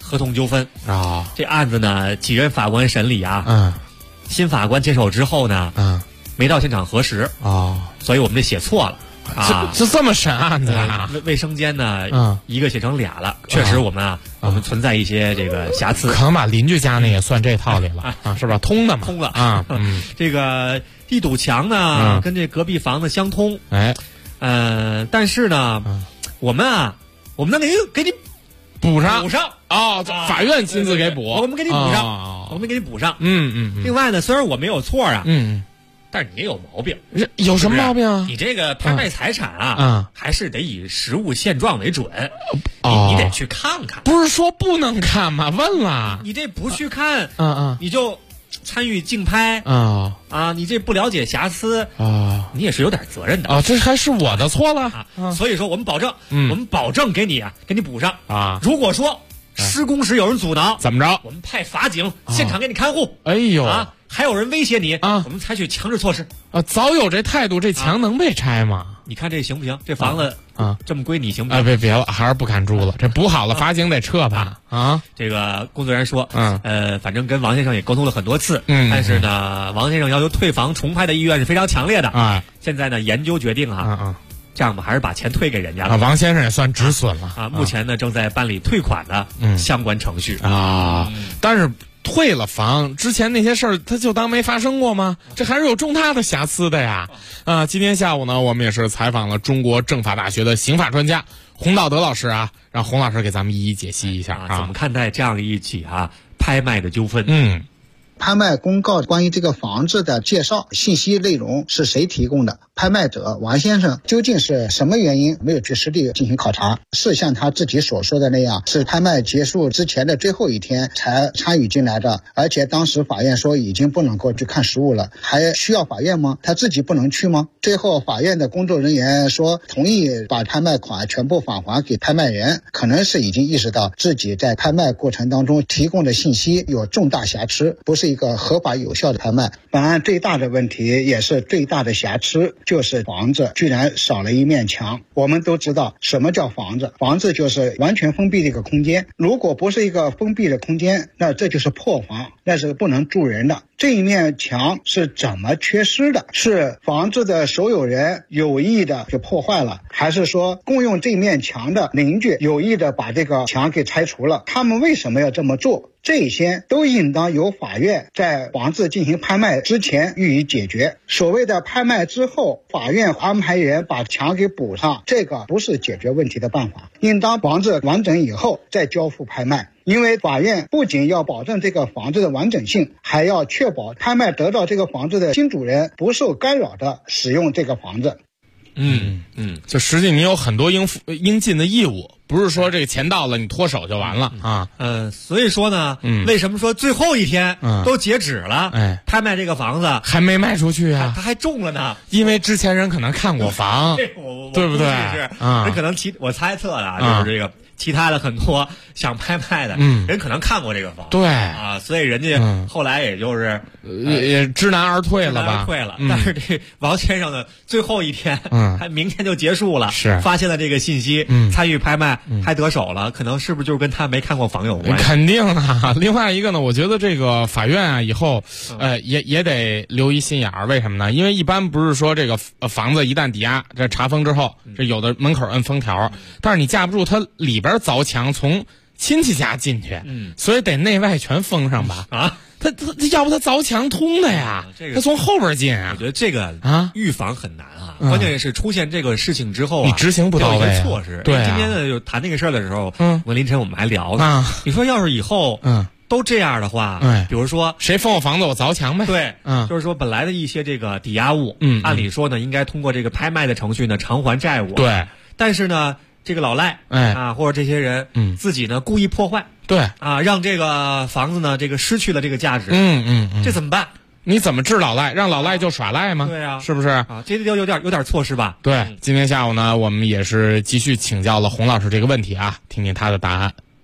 合同纠纷啊。 这案子呢，几任法官审理啊，新法官接手之后呢，没到现场核实所以我们这写错了。 这么审案子啊？ 卫生间呢，一个写成俩了。确实，我们存在一些这个瑕疵， 可能把邻居家那也算这套里了是吧？通的嘛， 通了啊。这个一堵墙呢，跟这隔壁房子相通。但是呢，我们能给你补上法院亲自给补， 我们给你补上，我们给你补上。另外呢，虽然我没有错但是你也有毛病。 有什么毛病啊？ 你这个拍卖财产还是得以实物现状为准。你得去看看。 不是说不能看吗？问了。 你这不去看，你就参与竞拍你这不了解瑕疵你也是有点责任的这还是我的错了所以说我们保证给你补上如果说施工时有人阻挠， 怎么着？ 我们派法警现场给你看护。 哎呦还有人威胁你我们采取强制措施早有这态度，这墙能被拆吗？ 你看这行不行？这房子这么归你行不行？别了，还是不敢住了。这补好了，法警得撤吧？ 这个工作人员说，反正跟王先生也沟通了很多次，但是呢，王先生要求退房重拍的意愿是非常强烈的现在呢，研究决定这样吧，还是把钱退给人家了。 王先生也算止损了目前呢，正在办理退款的相关程序但是退了房之前那些事儿，他就当没发生过吗？这还是有重大的瑕疵的呀！今天下午呢，我们也是采访了中国政法大学的刑法专家洪道德老师让洪老师给咱们一一解析一下怎么看待这样一起拍卖的纠纷？ 拍卖公告关于这个房子的介绍信息内容是谁提供的？拍卖者王先生究竟是什么原因没有去实地进行考察？是像他自己所说的那样，是拍卖结束之前的最后一天才参与进来的，而且当时法院说已经不能够去看实物了，还需要法院吗？他自己不能去吗？最后法院的工作人员说同意把拍卖款全部返还给拍卖人，可能是已经意识到自己在拍卖过程当中提供的信息有重大瑕疵，不是一个合法有效的拍卖。本案最大的问题也是最大的瑕疵，就是房子居然少了一面墙。我们都知道什么叫房子，房子就是完全封闭的一个空间，如果不是一个封闭的空间，那这就是破房，那是不能住人的。这一面墙是怎么缺失的？是房子的所有人有意的就破坏了，还是说共用这面墙的邻居有意的把这个墙给拆除了？他们为什么要这么做？这些都应当由法院在房子进行拍卖之前予以解决。所谓的拍卖之后法院安排人把墙给补上，这个不是解决问题的办法，应当房子完整以后再交付拍卖。因为法院不仅要保证这个房子的完整性，还要确保拍卖得到这个房子的新主人不受干扰的使用这个房子。 就实际你有很多应尽的义务，不是说这个钱到了你脱手就完了所以说呢，为什么说最后一天都截止了，拍卖这个房子还没卖出去他还中了呢？ 因为之前人可能看过房，对不对？ 人可能我猜测的就是这个。其他的很多想拍卖的人可能看过这个房， 对所以人家后来也就是也知难而退了吧？ 但是这王先生的最后一天，还明天就结束了， 是发现了这个信息，参与拍卖还得手了，可能是不是就是跟他没看过房有关系？ 肯定啊。另外一个呢，我觉得这个法院以后也得留一心眼儿，为什么呢？因为一般不是说这个房子一旦抵押这查封之后，这有的门口摁封条，但是你架不住它里边凿墙从亲戚家进去，所以得内外全封上吧？他要不他凿墙通的呀？他从后边进我觉得这个预防很难关键是出现这个事情之后你执行不到位措施。 对今天呢就谈这个事儿的时候，我凌晨我们还聊呢。你说要是以后都这样的话，比如说谁封我房子我凿墙呗。 对，就是说本来的一些这个抵押物，按理说呢应该通过这个拍卖的程序呢偿还债务。 对， 但是呢。这个老赖或者这些人自己呢故意破坏， 对让这个房子呢这个失去了这个价值，这怎么办？ 你怎么治老赖？让老赖就耍赖吗？ 对啊， 是不是这就有点措施吧？ 对，今天下午呢，我们也是继续请教了洪老师这个问题听听他的答案。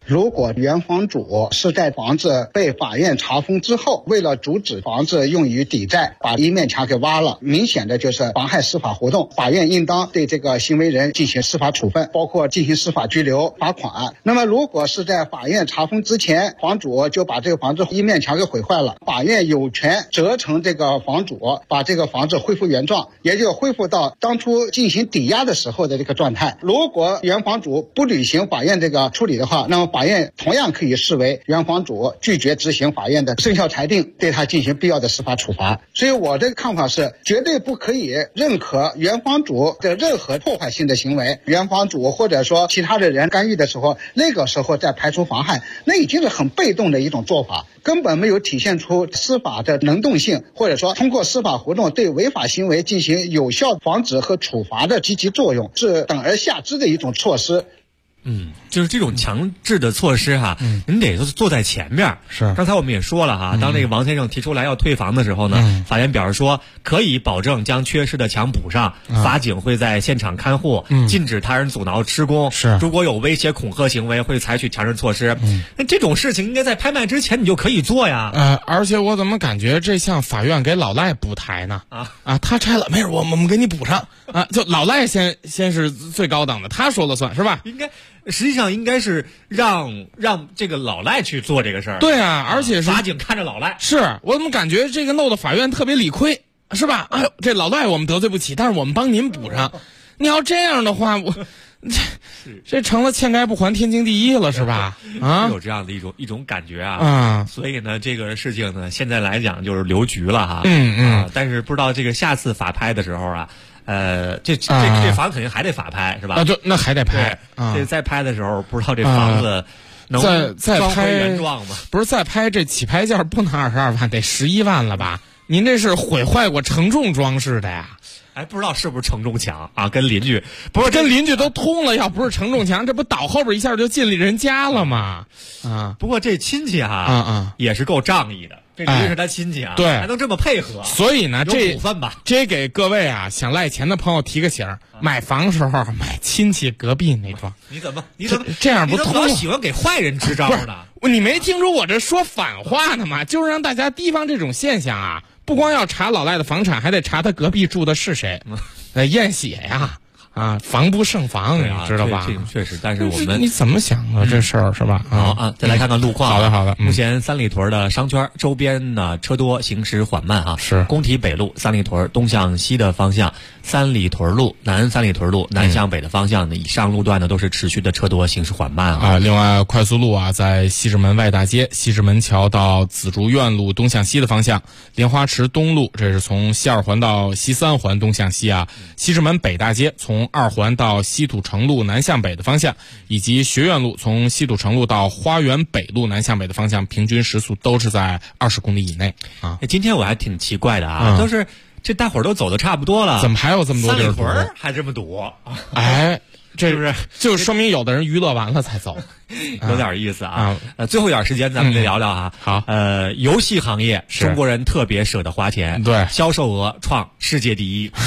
如果原房主是在房子被法院查封之后，为了阻止房子用于抵债，把一面墙给挖了，明显的就是妨害司法活动，法院应当对这个行为人进行司法处分，包括进行司法拘留、罚款。那么如果是在法院查封之前，房主就把这个房子一面墙给毁坏了，法院有权责成这个房主把这个房子恢复原状，也就恢复到当初进行抵押的时候的这个状态。如果原房主不履行法院这个处理的话，那么法院同样可以视为原房主拒绝执行法院的生效裁定，对他进行必要的司法处罚。所以我的看法是，绝对不可以认可原房主的任何破坏性的行为。原房主或者说其他的人干预的时候，那个时候再排除妨害，那已经是很被动的一种做法，根本没有体现出司法的能动性，或者说通过司法活动对违法行为进行有效防止和处罚的积极作用，是等而下之的一种措施。 就是这种强制的措施哈，您得坐在前面。 是， 刚才我们也说了哈，当这个王先生提出来要退房的时候呢，法院表示说可以保证将缺失的墙补上，法警会在现场看护，禁止他人阻挠施工。 是， 如果有威胁恐吓行为，会采取强制措施。那这种事情应该在拍卖之前你就可以做呀。 而且我怎么感觉这像法院给老赖补台呢？他拆了没事，我们给你补上啊。就老赖先是最高等的，他说了算是吧？ 实际上应该是让这个老赖去做这个事儿。 对啊，而且是法警看着老赖。 是我怎么感觉这个弄得法院特别理亏，是吧？哎呦，这老赖我们得罪不起，但是我们帮您补上。你要这样的话，这成了欠该不还天经地义了，是吧？ 有这样的一种感觉啊。所以呢，这个事情呢，现在来讲就是留局了哈。但是不知道这个下次法拍的时候啊。这房肯定还得法拍是吧？ 对，那还得拍。 这再拍的时候，不知道这房子能再拍原状吗？ 不是再拍，这起拍价不能22万，得11万了吧？您这是毁坏过承重装饰的呀？ 不知道是不是承重墙啊？跟邻居跟邻居都通了，要不是承重墙，这不倒后边一下就进人家了吗？ 不过这亲戚也是够仗义的。这绝对是他亲戚啊， 对， 还能这么配合， 所以呢， 这给各位想赖钱的朋友提个醒，买房时候买亲戚隔壁那幢。 你怎么这样不通？ 你怎么喜欢给坏人支招呢？ 你没听出我这说反话呢吗？就是让大家提防这种现象啊！不光要查老赖的房产，还得查他隔壁住的是谁，验血呀。防不胜防，你知道吧？ 这确实，但是我们你怎么想的这事儿是吧？ 好再来看看路况。 好的。 目前三里屯的商圈周边呢车多，行驶缓慢是工体北路三里屯东向西的方向，三里屯路南向北的方向呢，以上路段呢都是持续的车多，行驶缓慢另外快速路在西直门外大街西直门桥到紫竹院路东向西的方向，莲花池东路这是从西二环到西三环东向西西直门北大街从2环到西土城路南向北的方向，以及学院路从西土城路到花园北路南向北的方向，平均时速都是在20公里以内今天我还挺奇怪的都是这大伙儿都走的差不多了， 怎么还有这么多地儿堵？ 三里屯还这么堵？ 这是不是就说明有的人娱乐完了才走？ 有点意思最后一点时间咱们再聊聊好， 游戏行业中国人特别舍得花钱， 对， 销售额创世界第一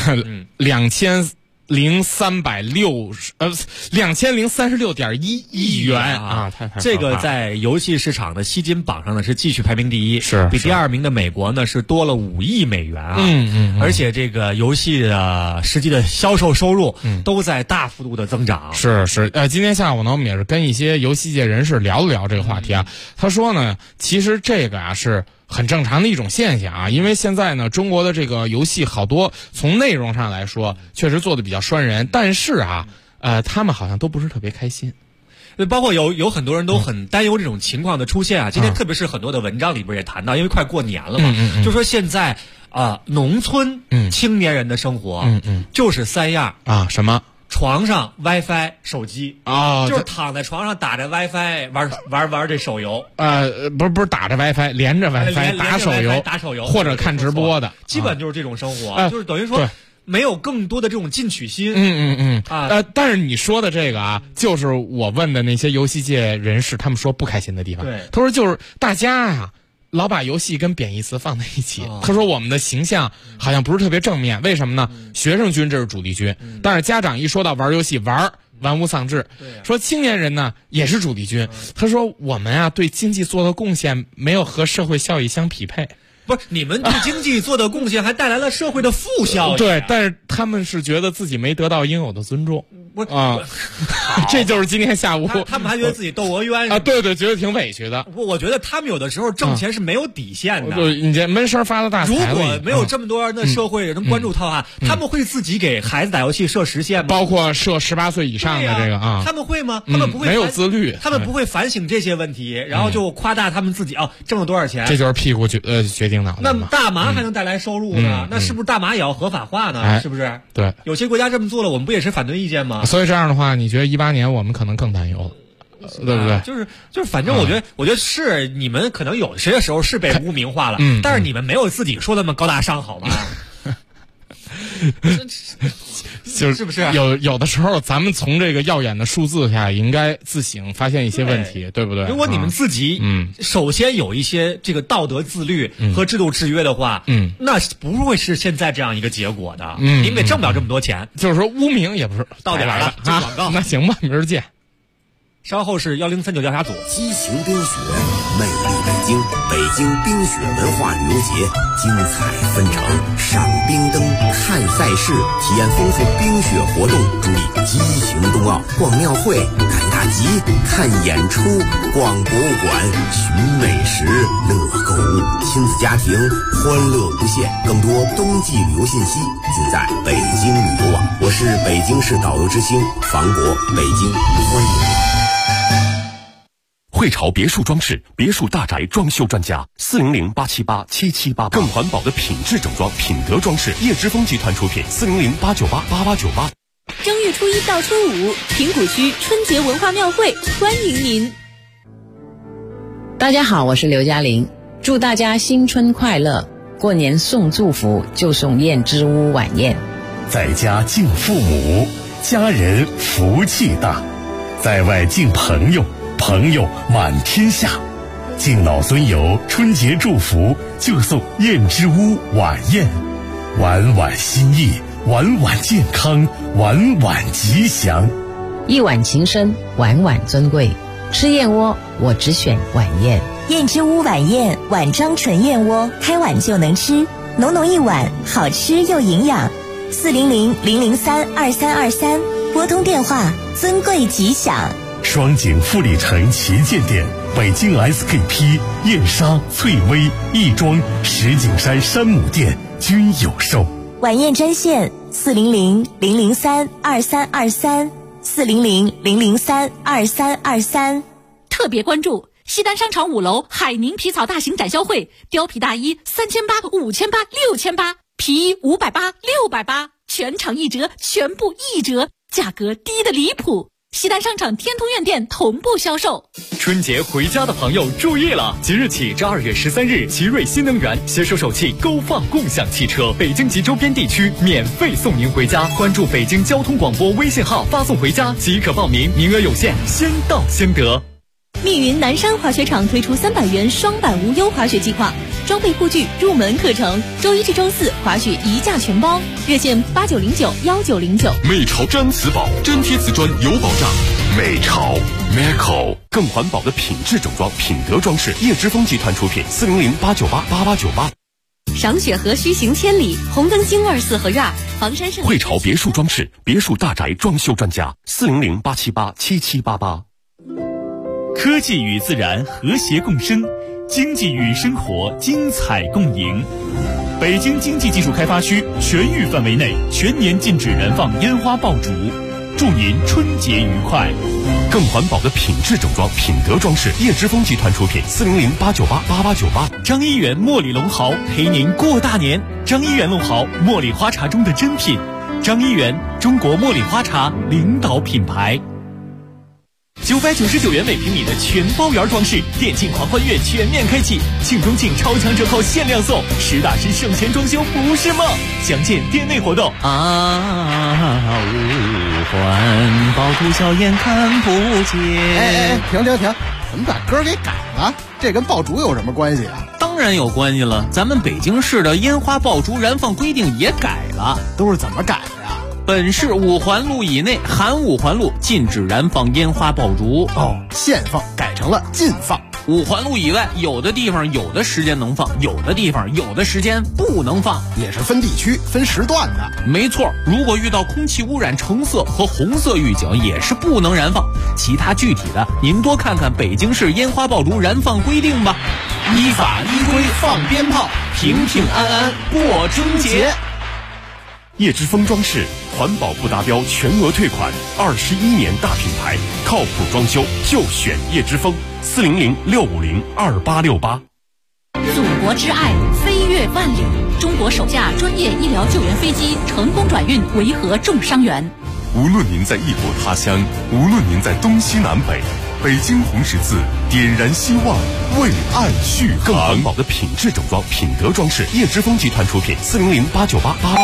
2036.1亿元太这个在游戏市场的吸金榜上呢是继续排名第一， 是比第2名的美国呢是多了5亿美元而且这个游戏的实际的销售收入都在大幅度的增长。 是今天下午呢，我们也是跟一些游戏界人士聊了聊这个话题他说呢，其实这个是很正常的一种现象因为现在呢，中国的这个游戏好多从内容上来说确实做的比较拴人，但是他们好像都不是特别开心。 包括有很多人都很担忧这种情况的出现今天特别是很多的文章里边也谈到，因为快过年了嘛，就说现在农村青年人的生活就是3样什么？ 床上 WiFi 手机就是躺在床上打着 WiFi 玩这手游不是打着 WiFi 连着 WiFi 打手游或者看直播的， 基本就是这种生活就是等于说没有更多的这种进取心但是你说的这个就是我问的那些游戏界人士他们说不开心的地方。 对， 他说就是大家老把游戏跟贬义词放在一起他说我们的形象好像不是特别正面，为什么呢？学生军这是主力军但是家长一说到玩游戏玩玩物丧志。说青年人呢也是主力军。他说我们啊对经济做的贡献没有和社会效益相匹配。 不是你们对经济做的贡献，还带来了社会的负效益。 对，但是他们是觉得自己没得到应有的尊重。这就是今天下午他们还觉得自己窦娥冤啊，对，觉得挺委屈的。 我觉得他们有的时候挣钱是没有底线的。 你这闷声发的大财。 如果没有这么多人的社会人关注他的话，他们会自己给孩子打游戏设时限吗？ 包括设18岁以上的这个啊， 他们会吗？他们不会没有自律， 他们不会反省这些问题，然后就夸大他们自己挣了多少钱。 这就是屁股决定脑袋。 那大麻还能带来收入呢？那是不是大麻也要合法化呢？是不是？ 对， 有些国家这么做了，我们不也是反对意见吗？ 所以这样的话，你觉得18年我们可能更担忧了，对不对？ 就是，反正我觉得是你们可能有些时候是被污名化了，但是你们没有自己说那么高大上，好吗？ 是不是有的时候咱们从这个耀眼的数字下应该自省发现一些问题， 对不对？ 如果你们自己首先有一些这个道德自律和制度制约的话，那不会是现在这样一个结果的。因为挣不了这么多钱， 就是说污名也不是到点了。 啊， 广告那行吧，明儿见。 稍后是1039调查组。 激情冰雪，魅力北京，北京冰雪文化旅游节精彩纷呈，赏冰灯、看赛事，体验丰富冰雪活动。注意，激情冬奥，逛庙会、赶大集、看演出、逛博物馆、寻美食、乐购物，亲子家庭欢乐无限。更多冬季旅游信息尽在北京旅游网。我是北京市导游之星房国，北京欢迎你。 汇潮别墅装饰，别墅大宅装修专家，400-878-7788，更环保的品质整装，品德装饰，叶之峰集团出品，400-898-8898。 正月初1到初5，平谷区春节文化庙会欢迎您。 大家好，我是刘嘉玲，祝大家新春快乐！过年送祝福就送燕之屋晚宴。 在家敬父母，家人福气大；在外敬朋友，朋友满天下。敬老尊友春节祝福就送燕之屋晚宴，晚晚心意，晚晚健康，晚晚吉祥。 一碗情深，晚晚尊贵。吃燕窝我只选晚宴。 燕之屋晚宴，晚章纯燕窝，开碗就能吃，浓浓一碗，好吃又营养。400-003-2323，拨通电话，尊贵吉祥。 双井富力城旗舰店、北京 SKP、燕莎、翠微、亦庄、石景山山姆店均有售。 晚宴专线400-003-2323。400-003-2323。 特别关注西单商场5楼海宁皮草大型展销会，貂皮大衣3800、5800、6800，皮衣580、680，全场1折，全部1折，价格低得离谱。西单商场天通苑店同步销售。 春节回家的朋友注意了，即日起至2月13日，奇瑞新能源携手首汽勾放共享汽车，北京及周边地区免费送您回家。关注北京交通广播微信号，发送回家即可报名，名额有限，先到先得。 密云南山滑雪场推出300元双板无忧滑雪计划，装备护具、入门课程，周1至周4滑雪1价全包，热线89091909。 美潮毡瓷宝，真贴瓷砖有保障。美潮 Meco 更环保的品质整装，品德装饰，叶之峰集团出品，400-898-8898。 赏雪何须行千里，红灯京2四合院，房山盛。 汇潮别墅装饰，别墅大宅装修专家，400-878-7788。 科技与自然和谐共生，经济与生活精彩共赢。北京经济技术开发区全域范围内全年禁止燃放烟花爆竹，祝您春节愉快。 更环保的品质整装，品德装饰，叶之峰集团出品，400-898-8898。 张一元茉莉龙豪陪您过大年。张一元龙豪，茉莉花茶中的珍品。张一元，中国茉莉花茶领导品牌。999元每平米的全包圆装饰，电竞狂欢月全面开启，庆中庆超强折扣限量送，实打实省钱装修不是梦。详见店内活动。 五环爆竹硝烟看不见。 停！怎么把歌给改了？这跟爆竹有什么关系啊？ 当然有关系了，咱们北京市的烟花爆竹燃放规定也改了。 都是怎么改的呀？ 本市5环路以内含5环路禁止燃放烟花爆竹。 限放改成了禁放。 5环路以外，有的地方有的时间能放，有的地方有的时间不能放， 也是分地区分时段的。 没错，如果遇到空气污染橙色和红色预警，也是不能燃放。其他具体的，您多看看北京市烟花爆竹燃放规定吧。 依法依规放鞭炮，平平安安过春节。 叶之峰装饰环保不达标全额退款，21年大品牌，靠谱装修就选叶之峰，400-650-2868。 祖国之爱飞越万里，中国首架专业医疗救援飞机成功转运维和重伤员。 无论您在异国他乡，无论您在东西南北，北京红十字点燃希望，为爱续航。 更环保的品质整装，品德装饰，叶之峰集团出品，400-898-88。